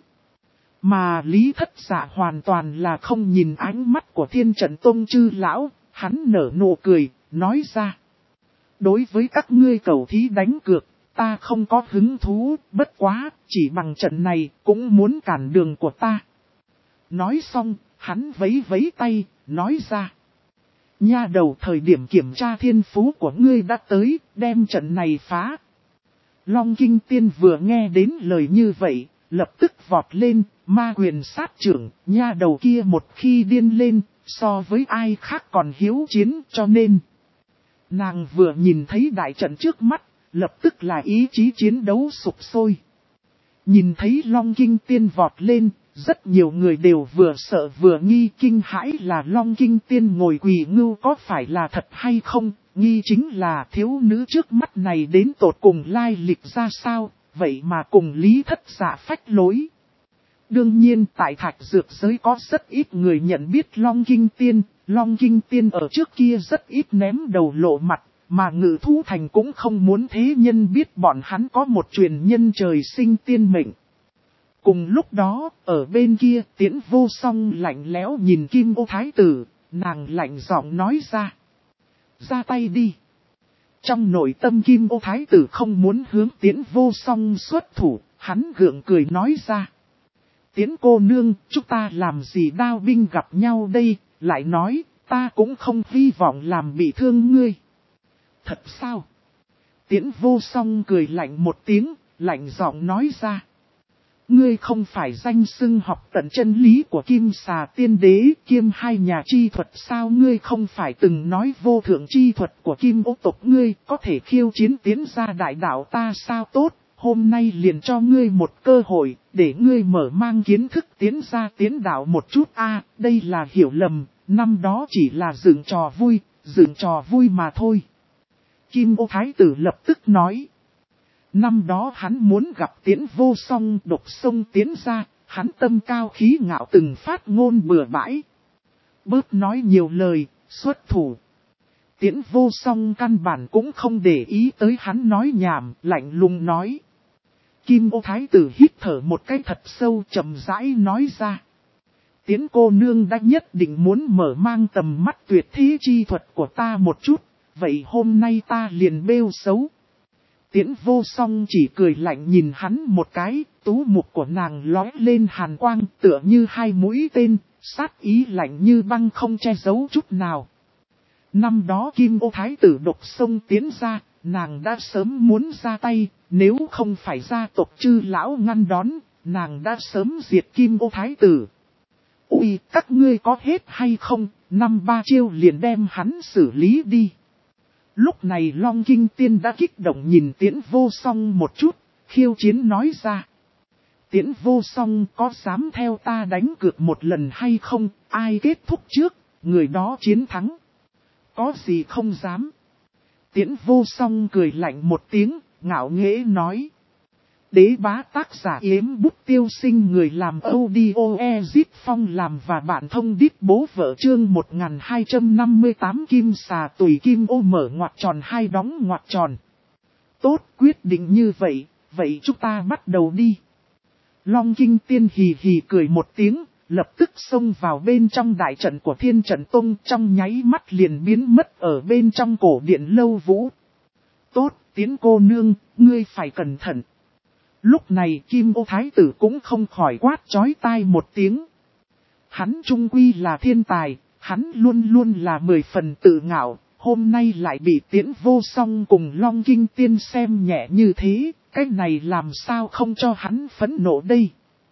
Mà Lý Thất Dạ hoàn toàn là không nhìn ánh mắt của Thiên Trận Tông chư lão, hắn nở nụ cười, nói ra. Đối với các ngươi cầu thí đánh cược, ta không có hứng thú, bất quá, chỉ bằng trận này cũng muốn cản đường của ta. Nói xong, hắn vẫy vẫy tay, nói ra. Nha đầu thời điểm kiểm tra thiên phú của ngươi đã tới, đem trận này phá. Long Kinh Tiên vừa nghe đến lời như vậy, lập tức vọt lên, ma quyền sát trưởng, nha đầu kia một khi điên lên, so với ai khác còn hiếu chiến cho nên. Nàng vừa nhìn thấy đại trận trước mắt, lập tức là ý chí chiến đấu sục sôi. Nhìn thấy Long Kinh Tiên vọt lên, rất nhiều người đều vừa sợ vừa nghi kinh hãi là Long Kinh Tiên ngồi quỳ ngưu có phải là thật hay không, nghi chính là thiếu nữ trước mắt này đến tột cùng lai lịch ra sao, vậy mà cùng Lý Thất Dạ phách lối. Đương nhiên tại thạch dược giới có rất ít người nhận biết Long Kinh Tiên. Long Kinh Tiên ở trước kia rất ít ném đầu lộ mặt, mà Ngự Thú Thành cũng không muốn thế nhân biết bọn hắn có một truyền nhân trời sinh tiên mệnh. Cùng lúc đó, ở bên kia Tiễn Vô Song lạnh lẽo nhìn Kim Ô Thái Tử, nàng lạnh giọng nói ra. Ra tay đi. Trong nội tâm Kim Ô Thái Tử không muốn hướng Tiễn Vô Song xuất thủ, hắn gượng cười nói ra. Tiễn cô nương, chúng ta làm gì đao binh gặp nhau đây, lại nói, ta cũng không hy vọng làm bị thương ngươi. Thật sao? Tiễn Vô Song cười lạnh một tiếng, lạnh giọng nói ra. Ngươi không phải danh xưng học tận chân lý của Kim Xà Tiên Đế kiêm hai nhà chi thuật sao? Ngươi không phải từng nói vô thượng chi thuật của Kim Ô tộc ngươi có thể khiêu chiến tiến ra đại đạo ta sao? Tốt, hôm nay liền cho ngươi một cơ hội để ngươi mở mang kiến thức tiến ra tiến đạo một chút. Đây là hiểu lầm, năm đó chỉ là dựng trò vui mà thôi. Kim Ô Thái Tử lập tức nói. Năm đó hắn muốn gặp Tiễn Vô Song độc sông tiến ra, hắn tâm cao khí ngạo từng phát ngôn bừa bãi. Bớt nói nhiều lời, xuất thủ. Tiễn Vô Song căn bản cũng không để ý tới hắn nói nhảm, lạnh lùng nói. Kim Ô Thái Tử hít thở một cái thật sâu chậm rãi nói ra. Tiễn cô nương đã nhất định muốn mở mang tầm mắt tuyệt thế chi thuật của ta một chút, vậy hôm nay ta liền bêu xấu. Tiễn Vô Song chỉ cười lạnh nhìn hắn một cái, tú mục của nàng lóe lên hàn quang tựa như hai mũi tên, sát ý lạnh như băng không che giấu chút nào. Năm đó Kim Ô Thái Tử độc sông tiến ra, nàng đã sớm muốn ra tay, nếu không phải gia tộc Chư lão ngăn đón, nàng đã sớm diệt Kim Ô Thái Tử. Ui, các ngươi có hết hay không, 5-3 chiêu liền đem hắn xử lý đi. Lúc này Long Kinh Tiên đã kích động nhìn Tiễn Vô Song một chút, khiêu chiến nói ra. Tiễn Vô Song có dám theo ta đánh cược một lần hay không, ai kết thúc trước, người đó chiến thắng. Có gì không dám. Tiễn Vô Song cười lạnh một tiếng, ngạo nghễ nói. Đế bá tác giả Yếm Bút Tiêu Sinh người làm audio Ezip Phong làm và bạn thông đít bố vợ chương 1258 Kim Xà tùy Kim Ô mở ngoặc tròn hai đóng ngoặc tròn. Tốt, quyết định như vậy, vậy chúng ta bắt đầu đi. Long Kinh Tiên hì hì cười một tiếng, lập tức xông vào bên trong đại trận của Thiên Trận Tông trong nháy mắt liền biến mất ở bên trong cổ điện Lâu Vũ. Tốt, Tiễn cô nương, ngươi phải cẩn thận. Lúc này Kim Ô Thái Tử cũng không khỏi quát chói tai một tiếng. Hắn trung quy là thiên tài, hắn luôn luôn là 10 phần tự ngạo, hôm nay lại bị Tiễn Vô Song cùng Long Kinh Tiên xem nhẹ như thế, cái này làm sao không cho hắn phẫn nộ đây.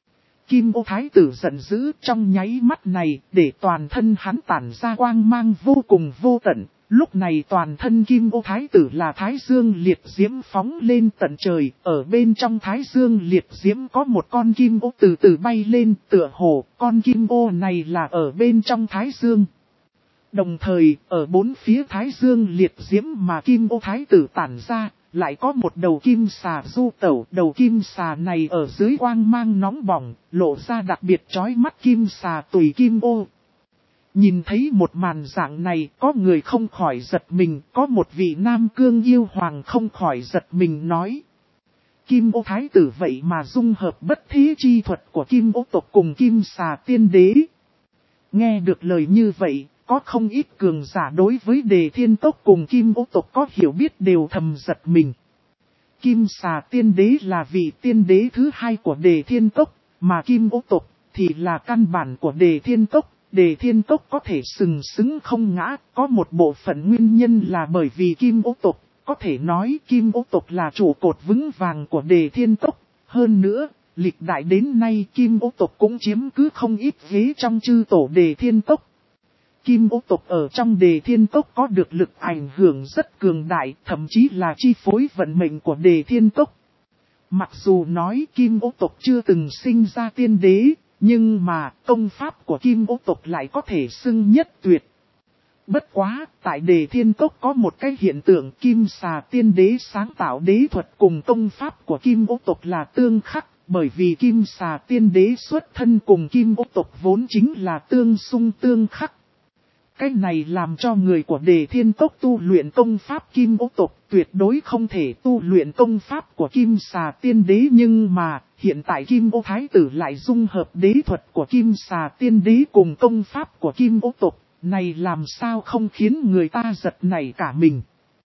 Kim Ô Thái Tử giận dữ trong nháy mắt này để toàn thân hắn tản ra quang mang vô cùng vô tận. Lúc này toàn thân Kim Ô Thái Tử là Thái Dương liệt diễm phóng lên tận trời, ở bên trong Thái Dương liệt diễm có một con Kim Ô từ từ bay lên tựa hồ, con Kim Ô này là ở bên trong Thái Dương. Đồng thời, ở bốn phía Thái Dương liệt diễm mà Kim Ô Thái Tử tản ra, lại có một đầu kim xà du tẩu. Đầu kim xà này ở dưới quang mang nóng bỏng, lộ ra đặc biệt chói mắt kim xà tùy Kim Ô. Nhìn thấy một màn dạng này, có người không khỏi giật mình, có một vị nam cương yêu hoàng không khỏi giật mình nói. Kim Ô Thái Tử vậy mà dung hợp bất thế chi thuật của Kim Ô tộc cùng Kim Xà Tiên Đế. Nghe được lời như vậy, có không ít cường giả đối với Đề Thiên Tốc cùng Kim Ô tộc có hiểu biết đều thầm giật mình. Kim Xà Tiên Đế là vị tiên đế thứ hai của Đề Thiên Tốc, mà Kim Ô tộc thì là căn bản của Đề Thiên Tốc. Đề Thiên Tốc có thể sừng sững không ngã, có một bộ phận nguyên nhân là bởi vì Kim Ô tộc, có thể nói Kim Ô tộc là trụ cột vững vàng của Đề Thiên Tốc. Hơn nữa, lịch đại đến nay Kim Ô tộc cũng chiếm cứ không ít ghế trong chư tổ Đề Thiên Tốc. Kim Ô tộc ở trong Đề Thiên Tốc có được lực ảnh hưởng rất cường đại, thậm chí là chi phối vận mệnh của Đề Thiên Tốc. Mặc dù nói Kim Ô tộc chưa từng sinh ra tiên đế, nhưng mà công pháp của Kim Ô tộc lại có thể xưng nhất tuyệt. Bất quá, tại Đề Thiên Tốc có một cái hiện tượng Kim Xà Tiên Đế sáng tạo đế thuật cùng công pháp của Kim Ô tộc là tương khắc, bởi vì Kim Xà Tiên Đế xuất thân cùng Kim Ô tộc vốn chính là tương xung tương khắc. Cái này làm cho người của Đề Thiên tộc tu luyện công pháp Kim Ô tộc tuyệt đối không thể tu luyện công pháp của Kim Xà Tiên Đế, nhưng mà hiện tại Kim Ô Thái tử lại dung hợp đế thuật của Kim Xà Tiên Đế cùng công pháp của Kim Ô tộc, này làm sao không khiến người ta giật nảy cả mình.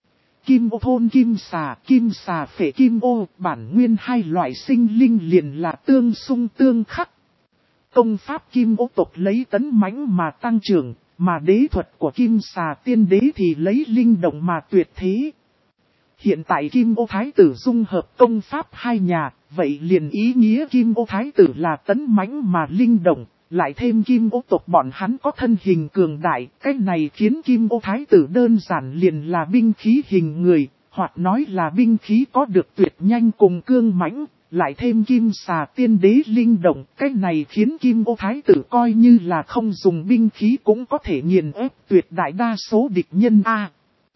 Kim Ô thôn Kim Xà phệ Kim Ô, bản nguyên hai loại sinh linh liền là tương xung tương khắc. Công pháp Kim Ô tộc lấy tấn mãnh mà tăng trưởng, mà đế thuật của Kim Xà Tiên Đế thì lấy linh động mà tuyệt thế. Hiện tại Kim Ô Thái tử dung hợp công pháp hai nhà, vậy liền ý nghĩa Kim Ô Thái tử là tấn mãnh mà linh động, lại thêm Kim Ô tộc bọn hắn có thân hình cường đại, cái này khiến Kim Ô Thái tử đơn giản liền là binh khí hình người, hoặc nói là binh khí có được tuyệt nhanh cùng cương mãnh, lại thêm Kim Xà Tiên Đế linh động, cái này khiến Kim Ô Thái tử coi như là không dùng binh khí cũng có thể nghiền ép tuyệt đại đa số địch nhân a.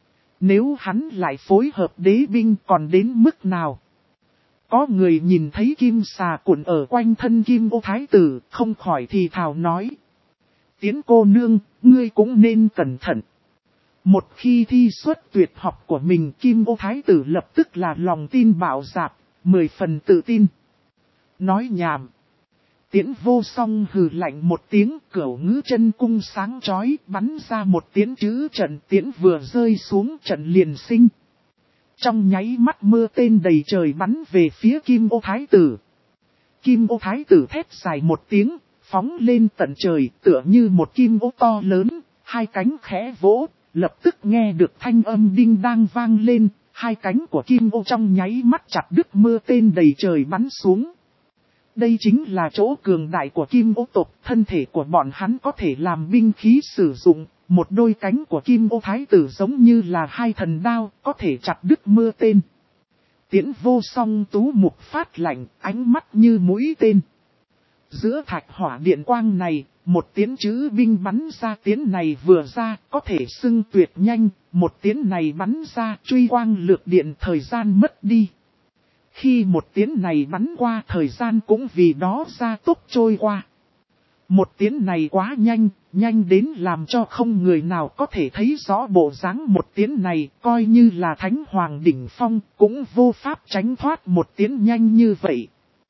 Nếu hắn lại phối hợp đế binh còn đến mức nào? Có người nhìn thấy Kim Xà cuộn ở quanh thân Kim Ô Thái tử, không khỏi thì thào nói. Tiến cô nương, ngươi cũng nên cẩn thận. Một khi thi xuất tuyệt học của mình, Kim Ô Thái tử lập tức là lòng tin bạo dạn, 10 phần tự tin. Nói nhảm. Tiễn Vô Song hừ lạnh một tiếng, cửu ngữ chân cung sáng chói, bắn ra một tiếng chữ trận, tiễn vừa rơi xuống trận liền sinh. Trong nháy mắt mưa tên đầy trời bắn về phía Kim Ô Thái tử. Kim Ô Thái tử thét dài một tiếng, phóng lên tận trời, tựa như một kim ô to lớn, hai cánh khẽ vỗ, lập tức nghe được thanh âm đinh đang vang lên, hai cánh của kim ô trong nháy mắt chặt đứt mưa tên đầy trời bắn xuống. Đây chính là chỗ cường đại của Kim Ô tộc, thân thể của bọn hắn có thể làm binh khí sử dụng, một đôi cánh của Kim Ô Thái tử giống như là hai thần đao, có thể chặt đứt mưa tên. Tiễn Vô Song tú mục phát lạnh, ánh mắt như mũi tên. Giữa thạch hỏa điện quang này, một tiếng chữ binh bắn ra, tiếng này vừa ra, có thể xưng tuyệt nhanh, một tiếng này bắn ra, truy quang lược điện thời gian mất đi. Khi một tiếng này bắn qua, thời gian cũng vì đó ra tốc trôi qua. Một tiếng này quá nhanh, nhanh đến làm cho không người nào có thể thấy rõ bộ dáng một tiếng này, coi như là Thánh Hoàng đỉnh phong, cũng vô pháp tránh thoát một tiếng nhanh như vậy.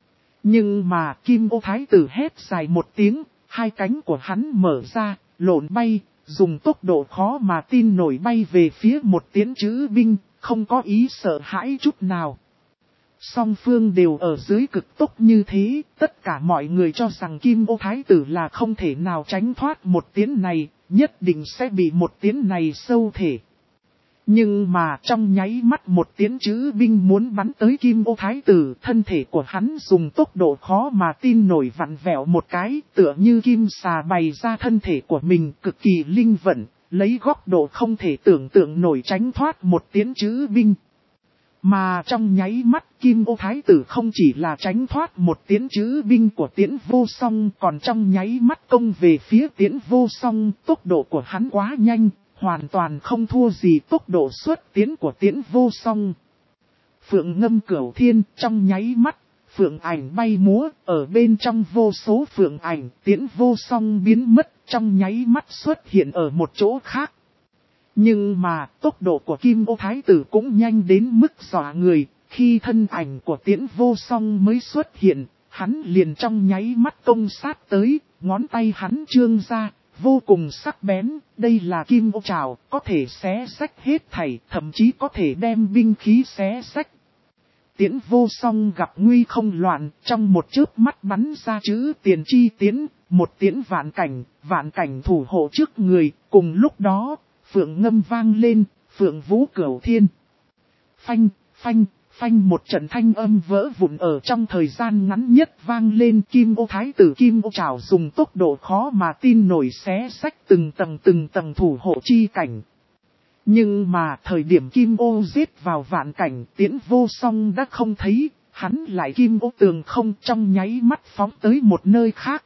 Nhưng mà Kim Ô Thái tử hét dài một tiếng, hai cánh của hắn mở ra, lộn bay, dùng tốc độ khó mà tin nổi bay về phía một tiếng chữ binh, không có ý sợ hãi chút nào. Song phương đều ở dưới cực tốc như thế, tất cả mọi người cho rằng Kim Ô Thái tử là không thể nào tránh thoát một tiếng này, nhất định sẽ bị một tiếng này sâu thể. Nhưng mà trong nháy mắt một tiếng chữ binh muốn bắn tới Kim Ô Thái tử, thân thể của hắn dùng tốc độ khó mà tin nổi vặn vẹo một cái, tựa như kim xà bày ra thân thể của mình cực kỳ linh vận, lấy góc độ không thể tưởng tượng nổi tránh thoát một tiếng chữ binh. Mà trong nháy mắt Kim Ô Thái tử không chỉ là tránh thoát một tiếng chữ binh của Tiễn Vô Song, còn trong nháy mắt công về phía Tiễn Vô Song, tốc độ của hắn quá nhanh, hoàn toàn không thua gì tốc độ xuất tiến của Tiễn Vô Song. Phượng ngâm cửu thiên, trong nháy mắt, phượng ảnh bay múa, ở bên trong vô số phượng ảnh, Tiễn Vô Song biến mất, trong nháy mắt xuất hiện ở một chỗ khác. Nhưng mà tốc độ của Kim Ô Thái tử cũng nhanh đến mức dọa người, khi thân ảnh của Tiễn Vô Song mới xuất hiện, hắn liền trong nháy mắt công sát tới, ngón tay hắn trương ra, vô cùng sắc bén, đây là Kim Ô Trảo, có thể xé rách hết thảy, thậm chí có thể đem binh khí xé rách. Tiễn Vô Song gặp nguy không loạn, trong một chớp mắt bắn ra chữ tiền chi tiến, một tiễn vạn cảnh thủ hộ trước người, cùng lúc đó, phượng ngâm vang lên, phượng vũ cửu thiên. Phanh, phanh, phanh, một trận thanh âm vỡ vụn ở trong thời gian ngắn nhất vang lên. Kim Ô Thái tử Kim Ô Trảo dùng tốc độ khó mà tin nổi xé xách từng tầng thủ hộ chi cảnh. Nhưng mà thời điểm Kim Ô giết vào vạn cảnh, Tiễn Vô Song đã không thấy, hắn lại Kim Ô tường không, trong nháy mắt phóng tới một nơi khác.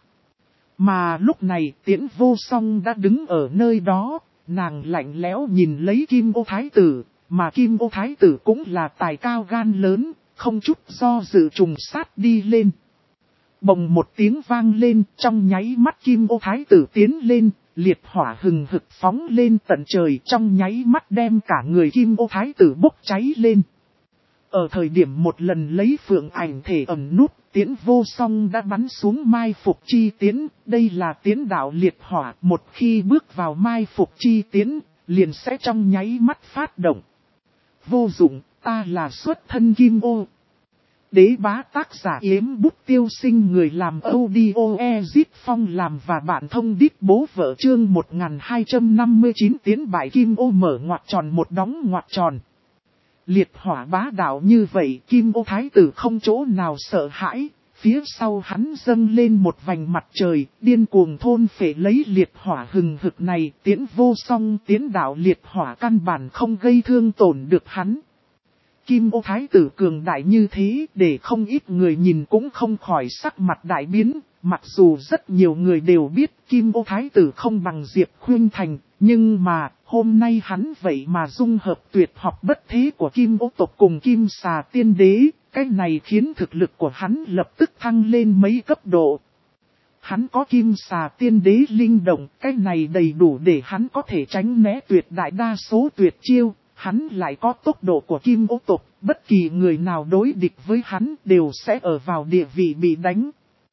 Mà lúc này Tiễn Vô Song đã đứng ở nơi đó. Nàng lạnh lẽo nhìn lấy Kim Ô Thái tử, mà Kim Ô Thái tử cũng là tài cao gan lớn, không chút do dự trùng sát đi lên. Bồng một tiếng vang lên, trong nháy mắt Kim Ô Thái tử tiến lên, liệt hỏa hừng hực phóng lên tận trời, trong nháy mắt đem cả người Kim Ô Thái tử bốc cháy lên. Ở thời điểm một lần lấy phượng ảnh thể ẩn nút, Tiễn Vô Song đã bắn xuống mai phục chi tiến, đây là tiến đạo liệt hỏa, một khi bước vào mai phục chi tiến, liền sẽ trong nháy mắt phát động. Vô dụng, ta là xuất thân Kim Ô. Đế bá tác giả Yếm Bút Tiêu Sinh, người làm audio Ezit Phong làm và bạn thông đít bố vợ, chương 1259 tiến bại Kim Ô mở ngoặc tròn một đóng ngoặc tròn. Liệt hỏa bá đạo như vậy, Kim Ô Thái tử không chỗ nào sợ hãi, phía sau hắn dâng lên một vành mặt trời, điên cuồng thôn phệ lấy liệt hỏa hừng hực này. Tiễn Vô Song tiến đạo liệt hỏa căn bản không gây thương tổn được hắn. Kim Ô Thái tử cường đại như thế, để không ít người nhìn cũng không khỏi sắc mặt đại biến. Mặc dù rất nhiều người đều biết Kim Ô Thái tử không bằng Diệp Khuynh Thành, nhưng mà hôm nay hắn vậy mà dung hợp tuyệt học bất thế của Kim Ô tộc cùng Kim Xà Tiên Đế. Cái này khiến thực lực của hắn lập tức thăng lên mấy cấp độ. Hắn có Kim Xà Tiên Đế linh động, cái này đầy đủ để hắn có thể tránh né tuyệt đại đa số tuyệt chiêu. Hắn lại có tốc độ của Kim Ô tộc, bất kỳ người nào đối địch với hắn đều sẽ ở vào địa vị bị đánh.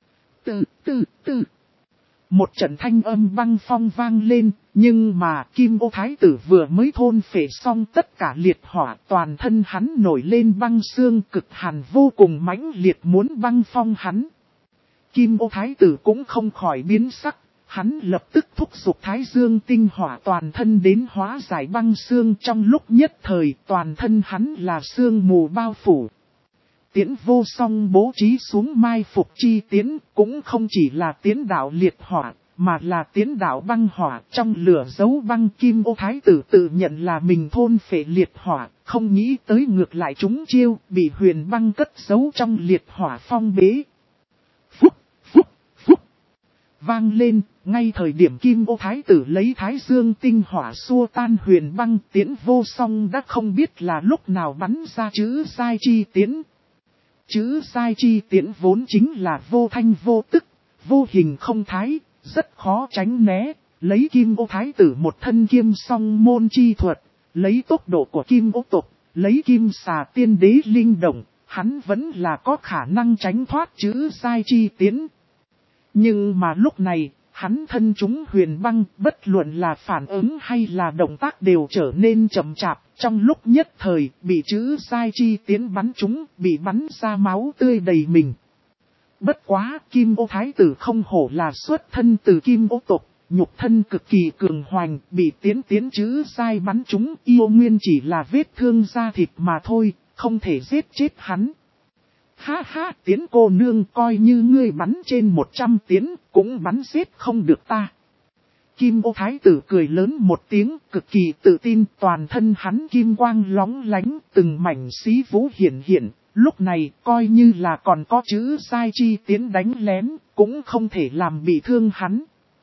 Tự. Một trận thanh âm băng phong vang lên, nhưng mà Kim Ô Thái tử vừa mới thôn phệ xong tất cả liệt hỏa, toàn thân hắn nổi lên băng xương, cực hàn vô cùng mãnh liệt muốn băng phong hắn. Kim Ô Thái tử cũng không khỏi biến sắc, hắn lập tức thúc giục Thái Dương tinh hỏa toàn thân đến hóa giải băng xương, trong lúc nhất thời toàn thân hắn là sương mù bao phủ. Tiễn Vô Song bố trí xuống mai phục chi tiến, cũng không chỉ là tiến đạo liệt hỏa, mà là tiến đạo băng hỏa. Trong lửa dấu băng, Kim Ô Thái tử tự nhận là mình thôn phệ liệt hỏa, không nghĩ tới ngược lại trúng chiêu, bị huyền băng cất giấu trong liệt hỏa phong bế. Phúc. Vang lên, ngay thời điểm Kim Ô Thái tử lấy Thái Dương tinh hỏa xua tan huyền băng, Tiễn Vô Song đã không biết là lúc nào bắn ra chữ sai chi tiến. Chữ sai chi tiễn vốn chính là vô thanh vô tức, vô hình không thái, rất khó tránh né. Lấy Kim Ô Thái tử một thân Kim Song môn chi thuật, lấy tốc độ của Kim Ô tộc, lấy Kim Xà Tiên Đế linh động, hắn vẫn là có khả năng tránh thoát chữ sai chi tiễn. Nhưng mà lúc này, hắn thân chúng huyền băng, bất luận là phản ứng hay là động tác đều trở nên chậm chạp, trong lúc nhất thời bị chữ sai chi tiến bắn chúng, bị bắn ra máu tươi đầy mình. Bất quá, Kim Ô Thái tử không hổ là xuất thân từ Kim Ô tộc, nhục thân cực kỳ cường hoành, bị tiến chữ sai bắn chúng, yêu nguyên chỉ là vết thương da thịt mà thôi, không thể giết chết hắn. Ha ha, Tiến cô nương, coi như ngươi bắn trên 100 tiến, cũng bắn giết không được ta. Kim Ô Thái tử cười lớn một tiếng, cực kỳ tự tin, toàn thân hắn kim quang lóng lánh, từng mảnh xí vũ hiện. Lúc này, coi như là còn có chữ sai chi tiến đánh lén, cũng không thể làm bị thương hắn.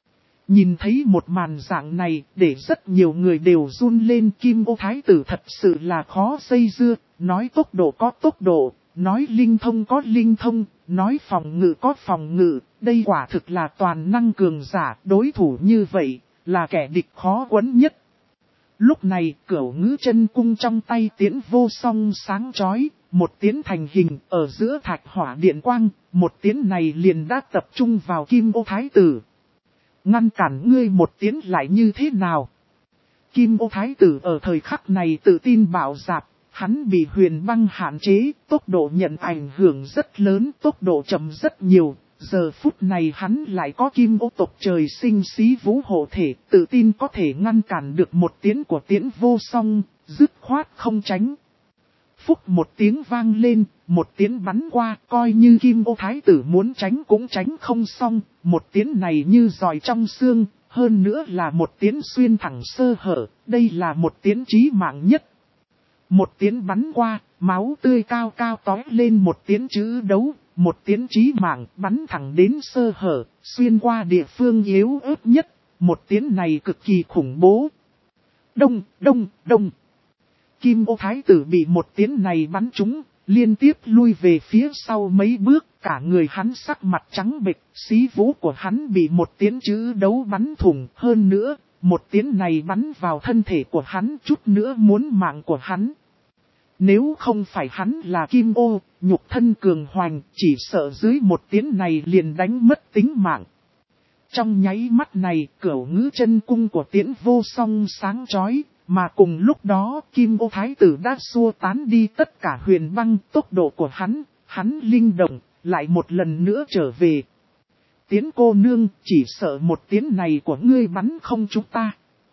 Nhìn thấy một màn dạng này, để rất nhiều người đều run lên. Kim Ô Thái tử thật sự là khó dây dưa, nói tốc độ có tốc độ, nói linh thông có linh thông, nói phòng ngự có phòng ngự, đây quả thực là toàn năng cường giả, đối thủ như vậy, là kẻ địch khó quấn nhất. Lúc này, Cửu Ngữ Chân Cung trong tay Tiễn Vô Song sáng chói, một tiến thành hình, ở giữa thạch hỏa điện quang, một tiến này liền đã tập trung vào Kim Ô Thái tử. Ngăn cản ngươi một tiến lại như thế nào? Kim Ô Thái tử ở thời khắc này tự tin bạo dạn. Hắn bị huyền băng hạn chế, tốc độ nhận ảnh hưởng rất lớn, tốc độ chậm rất nhiều. Giờ phút này hắn lại có Kim Ô tộc trời sinh xí vũ hộ thể, tự tin có thể ngăn cản được một tiến của Tiễn Vô Song, dứt khoát không tránh. Phúc một tiếng vang lên, một tiến bắn qua, coi như Kim Ô Thái tử muốn tránh cũng tránh không xong, một tiến này như giòi trong xương, hơn nữa là một tiến xuyên thẳng sơ hở, đây là một tiến chí mạng nhất. Một tiến bắn qua, máu tươi cao cao tói lên, một tiến chữ đấu, một tiến chí mạng bắn thẳng đến sơ hở, xuyên qua địa phương yếu ớt nhất, một tiến này cực kỳ khủng bố. Đông. Kim Ô Thái tử bị một tiến này bắn trúng, liên tiếp lui về phía sau mấy bước, cả người hắn sắc mặt trắng bệch, xí vũ của hắn bị một tiến chữ đấu bắn thủng, hơn nữa, một tiến này bắn vào thân thể của hắn chút nữa muốn mạng của hắn. Nếu không phải hắn là Kim Ô, nhục thân cường hoành, chỉ sợ dưới một tiến này liền đánh mất tính mạng. Trong nháy mắt này, cửu ngữ chân cung của Tiễn Vô Song sáng chói, mà cùng lúc đó Kim Ô Thái tử đã xua tán đi tất cả huyền băng, tốc độ của hắn linh động, lại một lần nữa trở về. Tiễn cô nương, chỉ sợ một tiến này của ngươi bắn không chúng ta.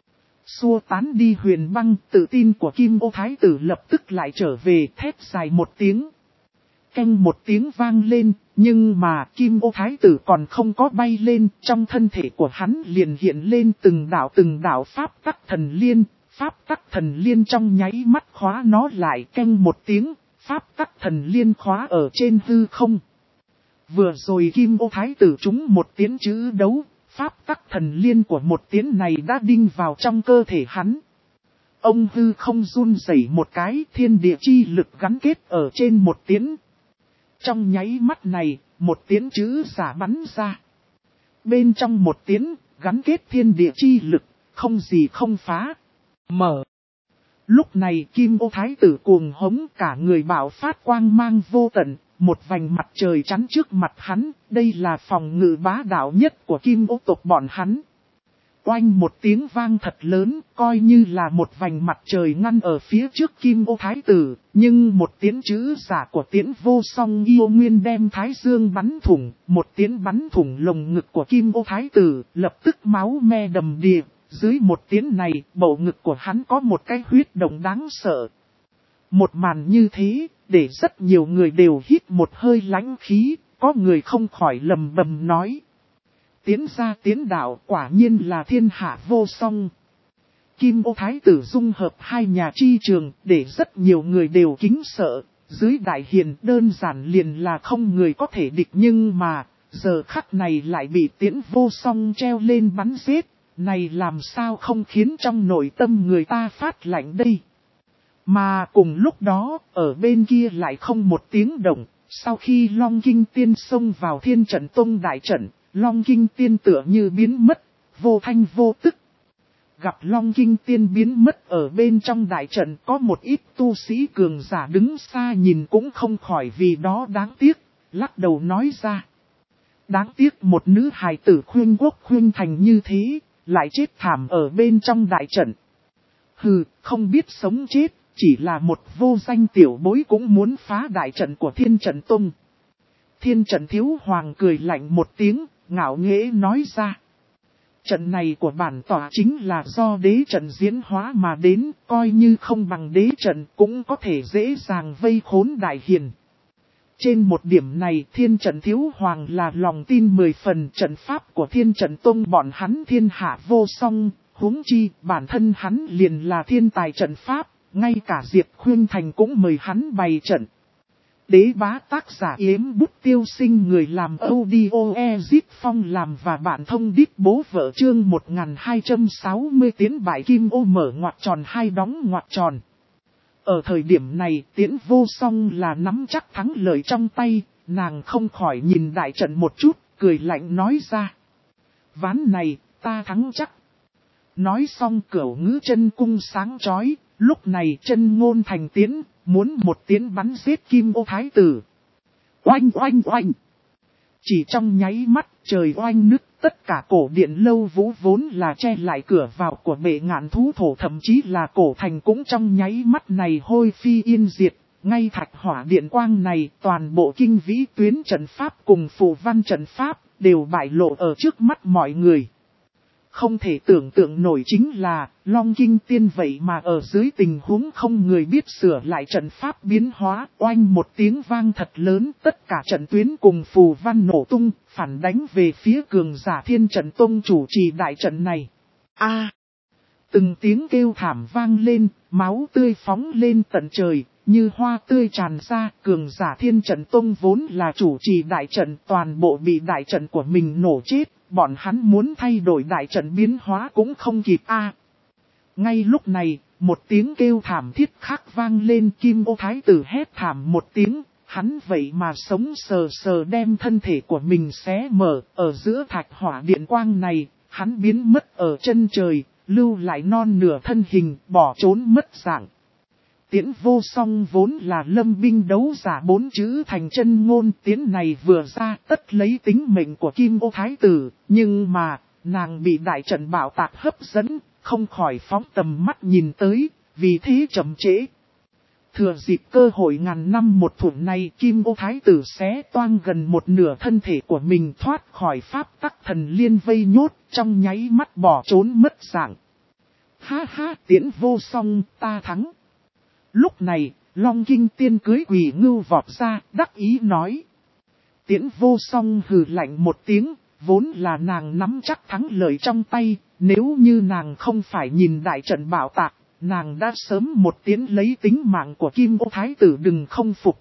Xua tán đi huyền băng, tự tin của Kim Ô Thái tử lập tức lại trở về, thét dài một tiếng. Canh một tiếng vang lên, nhưng mà Kim Ô Thái tử còn không có bay lên, trong thân thể của hắn liền hiện lên từng đạo pháp tắc thần liên. Pháp tắc thần liên trong nháy mắt khóa nó lại, canh một tiếng, pháp tắc thần liên khóa ở trên hư không. Vừa rồi Kim Ô Thái tử trúng một tiến chữ đấu, pháp tắc thần liên của một tiến này đã đinh vào trong cơ thể hắn. Ông hư không run rẩy một cái, thiên địa chi lực gắn kết ở trên một tiến. Trong nháy mắt này, một tiến chữ giả bắn ra. Bên trong một tiến, gắn kết thiên địa chi lực, không gì không phá. Mở. Lúc này Kim Ô Thái tử cuồng hống, cả người bạo phát quang mang vô tận, một vành mặt trời chắn trước mặt hắn, đây là phòng ngự bá đạo nhất của Kim Ô tộc bọn hắn. Oanh một tiếng vang thật lớn, coi như là một vành mặt trời ngăn ở phía trước Kim Ô Thái tử, nhưng một tiếng chữ giả của Tiễn Vô Song yêu nguyên đem Thái Dương bắn thủng, một tiếng bắn thủng lồng ngực của Kim Ô Thái tử, lập tức máu me đầm đìa. Dưới một tiếng này, bầu ngực của hắn có một cái huyết động đáng sợ. Một màn như thế, để rất nhiều người đều hít một hơi lãnh khí, có người không khỏi lầm bầm nói. Tiến ra tiến đạo quả nhiên là thiên hạ vô song. Kim Ô Thái tử dung hợp hai nhà chi trường, để rất nhiều người đều kính sợ. Dưới đại hiền đơn giản liền là không người có thể địch, nhưng mà, giờ khắc này lại bị Tiễn Vô Song treo lên bắn giết. Này làm sao không khiến trong nội tâm người ta phát lạnh đây. Mà cùng lúc đó, ở bên kia lại không một tiếng động. Sau khi Long Kinh Tiên xông vào Thiên Trận Tông đại trận, Long Kinh Tiên tựa như biến mất, vô thanh vô tức. Gặp Long Kinh Tiên biến mất ở bên trong đại trận, có một ít tu sĩ cường giả đứng xa nhìn cũng không khỏi vì đó đáng tiếc, lắc đầu nói ra. Đáng tiếc một nữ hài tử khuyên quốc khuyên thành như thế, lại chết thảm ở bên trong đại trận. Hừ, không biết sống chết, chỉ là một vô danh tiểu bối cũng muốn phá đại trận của Thiên Trận Tông. Thiên Trận Thiếu Hoàng cười lạnh một tiếng, ngạo nghễ nói ra. Trận này của bản tỏa chính là do đế trận diễn hóa mà đến, coi như không bằng đế trận cũng có thể dễ dàng vây khốn đại hiền. Trên một điểm này Thiên Trận Thiếu Hoàng là lòng tin 10 phần, trận pháp của Thiên Trận Tông bọn hắn thiên hạ vô song, huống chi bản thân hắn liền là thiên tài trận pháp, ngay cả Diệp Khuyên Thành cũng mời hắn bày trận. Đế bá tác giả Yếm Bút Tiêu Sinh, người làm audio Ezip Phong làm và bạn thông đít bố vợ chương 1260 tiến bại Kim Ô mở ngoặc tròn hai đóng ngoặc tròn. Ở thời điểm này Tiễn Vô Song là nắm chắc thắng lợi trong tay, nàng không khỏi nhìn đại trận một chút, cười lạnh nói ra. Ván này, ta thắng chắc. Nói xong cửu ngữ chân cung sáng chói, lúc này chân ngôn thành tiến, muốn một tiến bắn giết Kim Ô Thái tử. Oanh oanh oanh! Chỉ trong nháy mắt trời oanh nứt, tất cả cổ điện lâu vũ vốn là che lại cửa vào của bệ ngạn thú thổ, thậm chí là cổ thành cũng trong nháy mắt này hôi phi yên diệt. Ngay thạch hỏa điện quang này, toàn bộ kinh vĩ tuyến trận pháp cùng phù văn trận pháp đều bại lộ ở trước mắt mọi người. Không thể tưởng tượng nổi chính là, Long Kinh Tiên vậy mà ở dưới tình huống không người biết sửa lại trận pháp biến hóa, oanh một tiếng vang thật lớn, tất cả trận tuyến cùng phù văn nổ tung, phản đánh về phía cường giả Thiên Trận Tông chủ trì đại trận này. Từng tiếng kêu thảm vang lên, máu tươi phóng lên tận trời, như hoa tươi tràn ra, cường giả Thiên Trận Tông vốn là chủ trì đại trận, toàn bộ bị đại trận của mình nổ chết. Bọn hắn muốn thay đổi đại trận biến hóa cũng không kịp Ngay lúc này, một tiếng kêu thảm thiết khác vang lên, Kim Ô Thái tử hét thảm một tiếng, hắn vậy mà sống sờ sờ đem thân thể của mình xé mở, ở giữa thạch hỏa điện quang này, hắn biến mất ở chân trời, lưu lại non nửa thân hình, bỏ trốn mất dạng. Tiễn Vô Song vốn là lâm binh đấu giả 4 chữ thành chân ngôn, tiễn này vừa ra tất lấy tính mệnh của Kim Ô Thái tử, nhưng mà, nàng bị đại trận bạo tạc hấp dẫn, không khỏi phóng tầm mắt nhìn tới, vì thế chậm trễ. Thừa dịp cơ hội ngàn năm một thủa này, Kim Ô Thái tử xé toang gần một nửa thân thể của mình thoát khỏi pháp tắc thần liên vây nhốt, trong nháy mắt bỏ trốn mất dạng. Ha ha, Tiễn Vô Song, ta thắng. Lúc này, Long Kinh Tiên cưới Quỷ Ngưu vọt ra, đắc ý nói. Tiễn Vô Song hừ lạnh một tiếng, vốn là nàng nắm chắc thắng lợi trong tay, nếu như nàng không phải nhìn đại trận bạo tạc, nàng đã sớm một tiếng lấy tính mạng của Kim Ô Thái tử đừng không phục.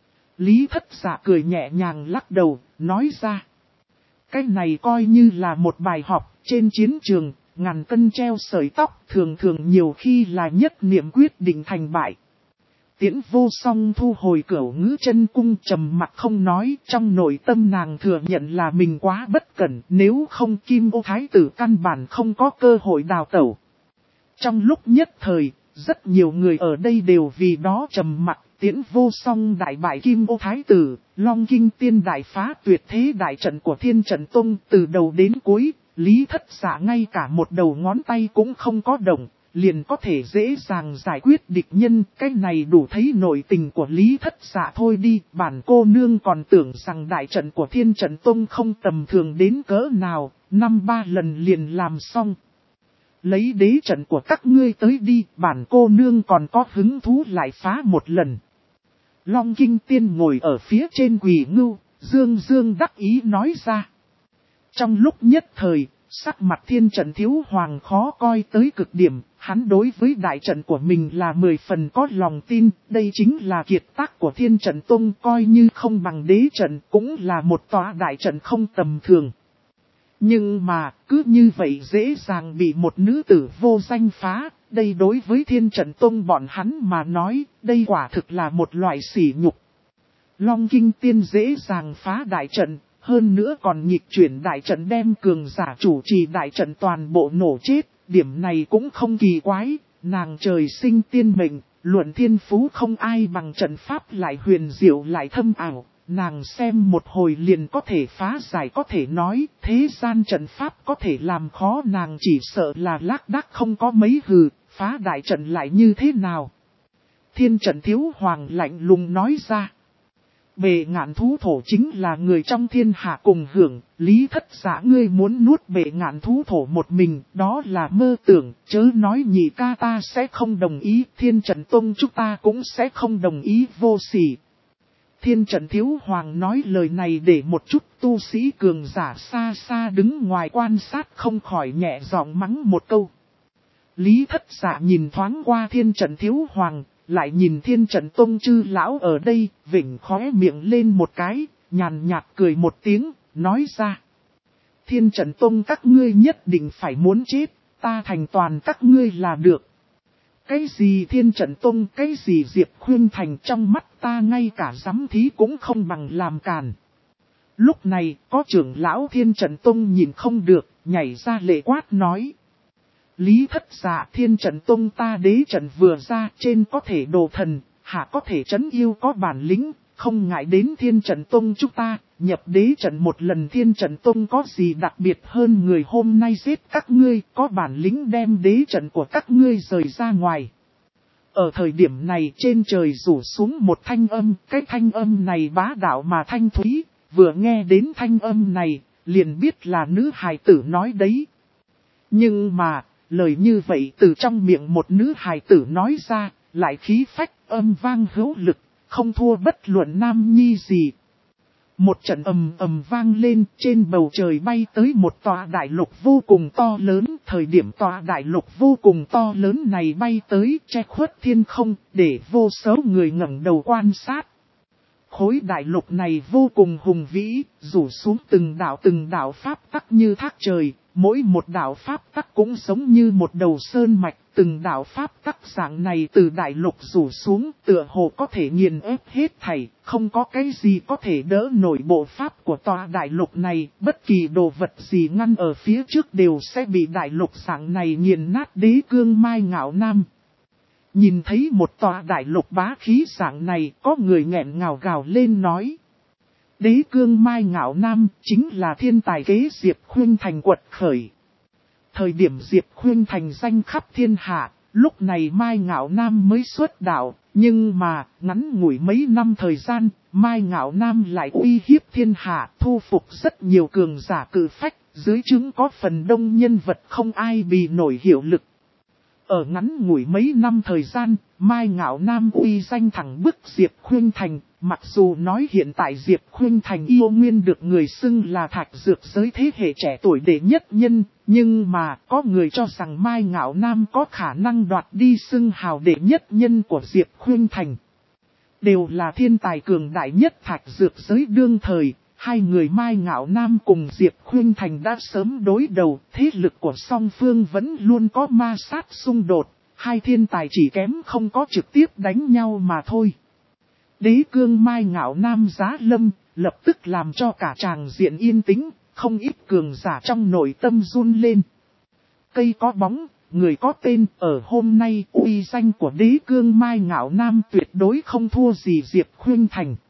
Lý Thất Dạ cười nhẹ nhàng lắc đầu, nói ra. Cái này coi như là một bài học trên chiến trường, ngàn cân treo sợi tóc, thường thường nhiều khi là nhất niệm quyết định thành bại. Tiễn Vô Song thu hồi cửu ngữ chân cung, trầm mặt không nói, trong nội tâm nàng thừa nhận là mình quá bất cẩn, nếu không Kim Ô Thái tử căn bản không có cơ hội đào tẩu. Trong lúc nhất thời, rất nhiều người ở đây đều vì đó trầm mặt. Tiễn Vô Song đại bại Kim Ô Thái tử, Long Kinh Tiên đại phá tuyệt thế đại trận của Thiên Trận Tông, từ đầu đến cuối, Lý Thất Dạ ngay cả một đầu ngón tay cũng không có động, liền có thể dễ dàng giải quyết địch nhân. Cái này đủ thấy nội tình của Lý Thất Dạ thôi đi, bản cô nương còn tưởng rằng đại trận của Thiên Trận Tông không tầm thường đến cỡ nào, 5-3 lần liền làm xong. Lấy đế trận của các ngươi tới đi, bản cô nương còn có hứng thú lại phá một lần. Long Kinh Tiên ngồi ở phía trên Quỷ Ngưu, dương dương đắc ý nói ra. Trong lúc nhất thời, sắc mặt Thiên Trận Thiếu Hoàng khó coi tới cực điểm, hắn đối với đại trận của mình là 10 phần có lòng tin, đây chính là kiệt tác của Thiên Trận Tông, coi như không bằng đế trận, cũng là một tòa đại trận không tầm thường. Nhưng mà, cứ như vậy dễ dàng bị một nữ tử vô danh phá, đây đối với Thiên Trận Tông bọn hắn mà nói, đây quả thực là một loại sỉ nhục. Long Kinh Tiên dễ dàng phá đại trận, hơn nữa còn nghịch chuyển đại trận đem cường giả chủ trì đại trận toàn bộ nổ chết, điểm này cũng không kỳ quái, nàng trời sinh tiên mệnh, luận thiên phú không ai bằng trận pháp lại huyền diệu lại thâm ảo. Nàng xem một hồi liền có thể phá giải, có thể nói, thế gian trận pháp có thể làm khó nàng, chỉ sợ là lác đác không có mấy hừ, phá đại trận lại như thế nào. Thiên Trận Thiếu Hoàng lạnh lùng nói ra. Bệ Ngạn Thú Thổ chính là người trong thiên hạ cùng hưởng, Lý Thất Dạ ngươi muốn nuốt Bệ Ngạn Thú Thổ một mình, đó là mơ tưởng, chớ nói nhị ca ta sẽ không đồng ý, Thiên Trận Tông chúng ta cũng sẽ không đồng ý, vô sỉ. Thiên Trận Thiếu Hoàng nói lời này để một chút tu sĩ cường giả xa xa đứng ngoài quan sát không khỏi nhẹ giọng mắng một câu. Lý Thất Dạ nhìn thoáng qua Thiên Trận Thiếu Hoàng, lại nhìn Thiên Trận Tông chư lão ở đây, vểnh khóe miệng lên một cái, nhàn nhạt cười một tiếng, nói ra. Thiên Trận Tông các ngươi nhất định phải muốn chết, ta thành toàn các ngươi là được. Cái gì Thiên Trận Tông, cái gì Diệp Khuyên Thành, trong mắt ta ngay cả giám thí cũng không bằng làm càn. Lúc này, có trưởng lão Thiên Trận Tông nhìn không được, nhảy ra lệ quát nói. Lý Thất Dạ, Thiên Trận Tông ta đế trận vừa ra, trên có thể đồ thần, hạ có thể trấn yêu có bản lĩnh, không ngại đến Thiên Trận Tông chúng ta, nhập đế trận một lần. Thiên Trận Tông có gì đặc biệt hơn người hôm nay giết các ngươi, có bản lĩnh đem đế trận của các ngươi rời ra ngoài. Ở thời điểm này trên trời rủ xuống một thanh âm, cái thanh âm này bá đạo mà thanh thúy, vừa nghe đến thanh âm này, liền biết là nữ hài tử nói đấy. Nhưng mà, lời như vậy từ trong miệng một nữ hài tử nói ra, lại khí phách âm vang hữu lực, không thua bất luận nam nhi gì. Một trận ầm ầm vang lên, trên bầu trời bay tới một tòa đại lục vô cùng to lớn. Thời điểm tòa đại lục vô cùng to lớn này bay tới, che khuất thiên không, để vô số người ngẩng đầu quan sát. Khối đại lục này vô cùng hùng vĩ, rủ xuống từng đạo pháp tắc như thác trời, Mỗi một đạo pháp tắc cũng giống như một đầu sơn mạch, từng đạo pháp tắc dạng này từ đại lục rủ xuống, tựa hồ có thể nghiền ép hết thảy, không có cái gì có thể đỡ nổi bộ pháp của tòa đại lục này, bất kỳ đồ vật gì ngăn ở phía trước đều sẽ bị đại lục dạng này nghiền nát. Đế cương Mai Ngạo Nam nhìn thấy một tòa đại lục bá khí dạng này, có người nghẹn ngào gào lên nói. Đế cương Mai Ngạo Nam chính là thiên tài kế Diệp Khuynh Thành quật khởi. Thời điểm Diệp Khuynh Thành danh khắp thiên hạ, lúc này Mai Ngạo Nam mới xuất đạo, nhưng mà ngắn ngủi mấy năm thời gian, Mai Ngạo Nam lại uy hiếp thiên hạ, thu phục rất nhiều cường giả cự phách, dưới trướng có phần đông nhân vật không ai bì nổi hiệu lực. Ở ngắn ngủi mấy năm thời gian, Mai Ngạo Nam uy danh thẳng bức Diệp Khuynh Thành, mặc dù nói hiện tại Diệp Khuynh Thành yêu nguyên được người xưng là thạch dược giới thế hệ trẻ tuổi đệ nhất nhân, nhưng mà có người cho rằng Mai Ngạo Nam có khả năng đoạt đi xưng hào đệ nhất nhân của Diệp Khuynh Thành. Đều là thiên tài cường đại nhất thạch dược giới đương thời. Hai người Mai Ngạo Nam cùng Diệp Khuynh Thành đã sớm đối đầu, thế lực của song phương vẫn luôn có ma sát xung đột, hai thiên tài chỉ kém không có trực tiếp đánh nhau mà thôi. Đế cương Mai Ngạo Nam giá lâm, lập tức làm cho cả tràng diện yên tĩnh, không ít cường giả trong nội tâm run lên. Cây có bóng, người có tên, ở hôm nay uy danh của đế cương Mai Ngạo Nam tuyệt đối không thua gì Diệp Khuynh Thành.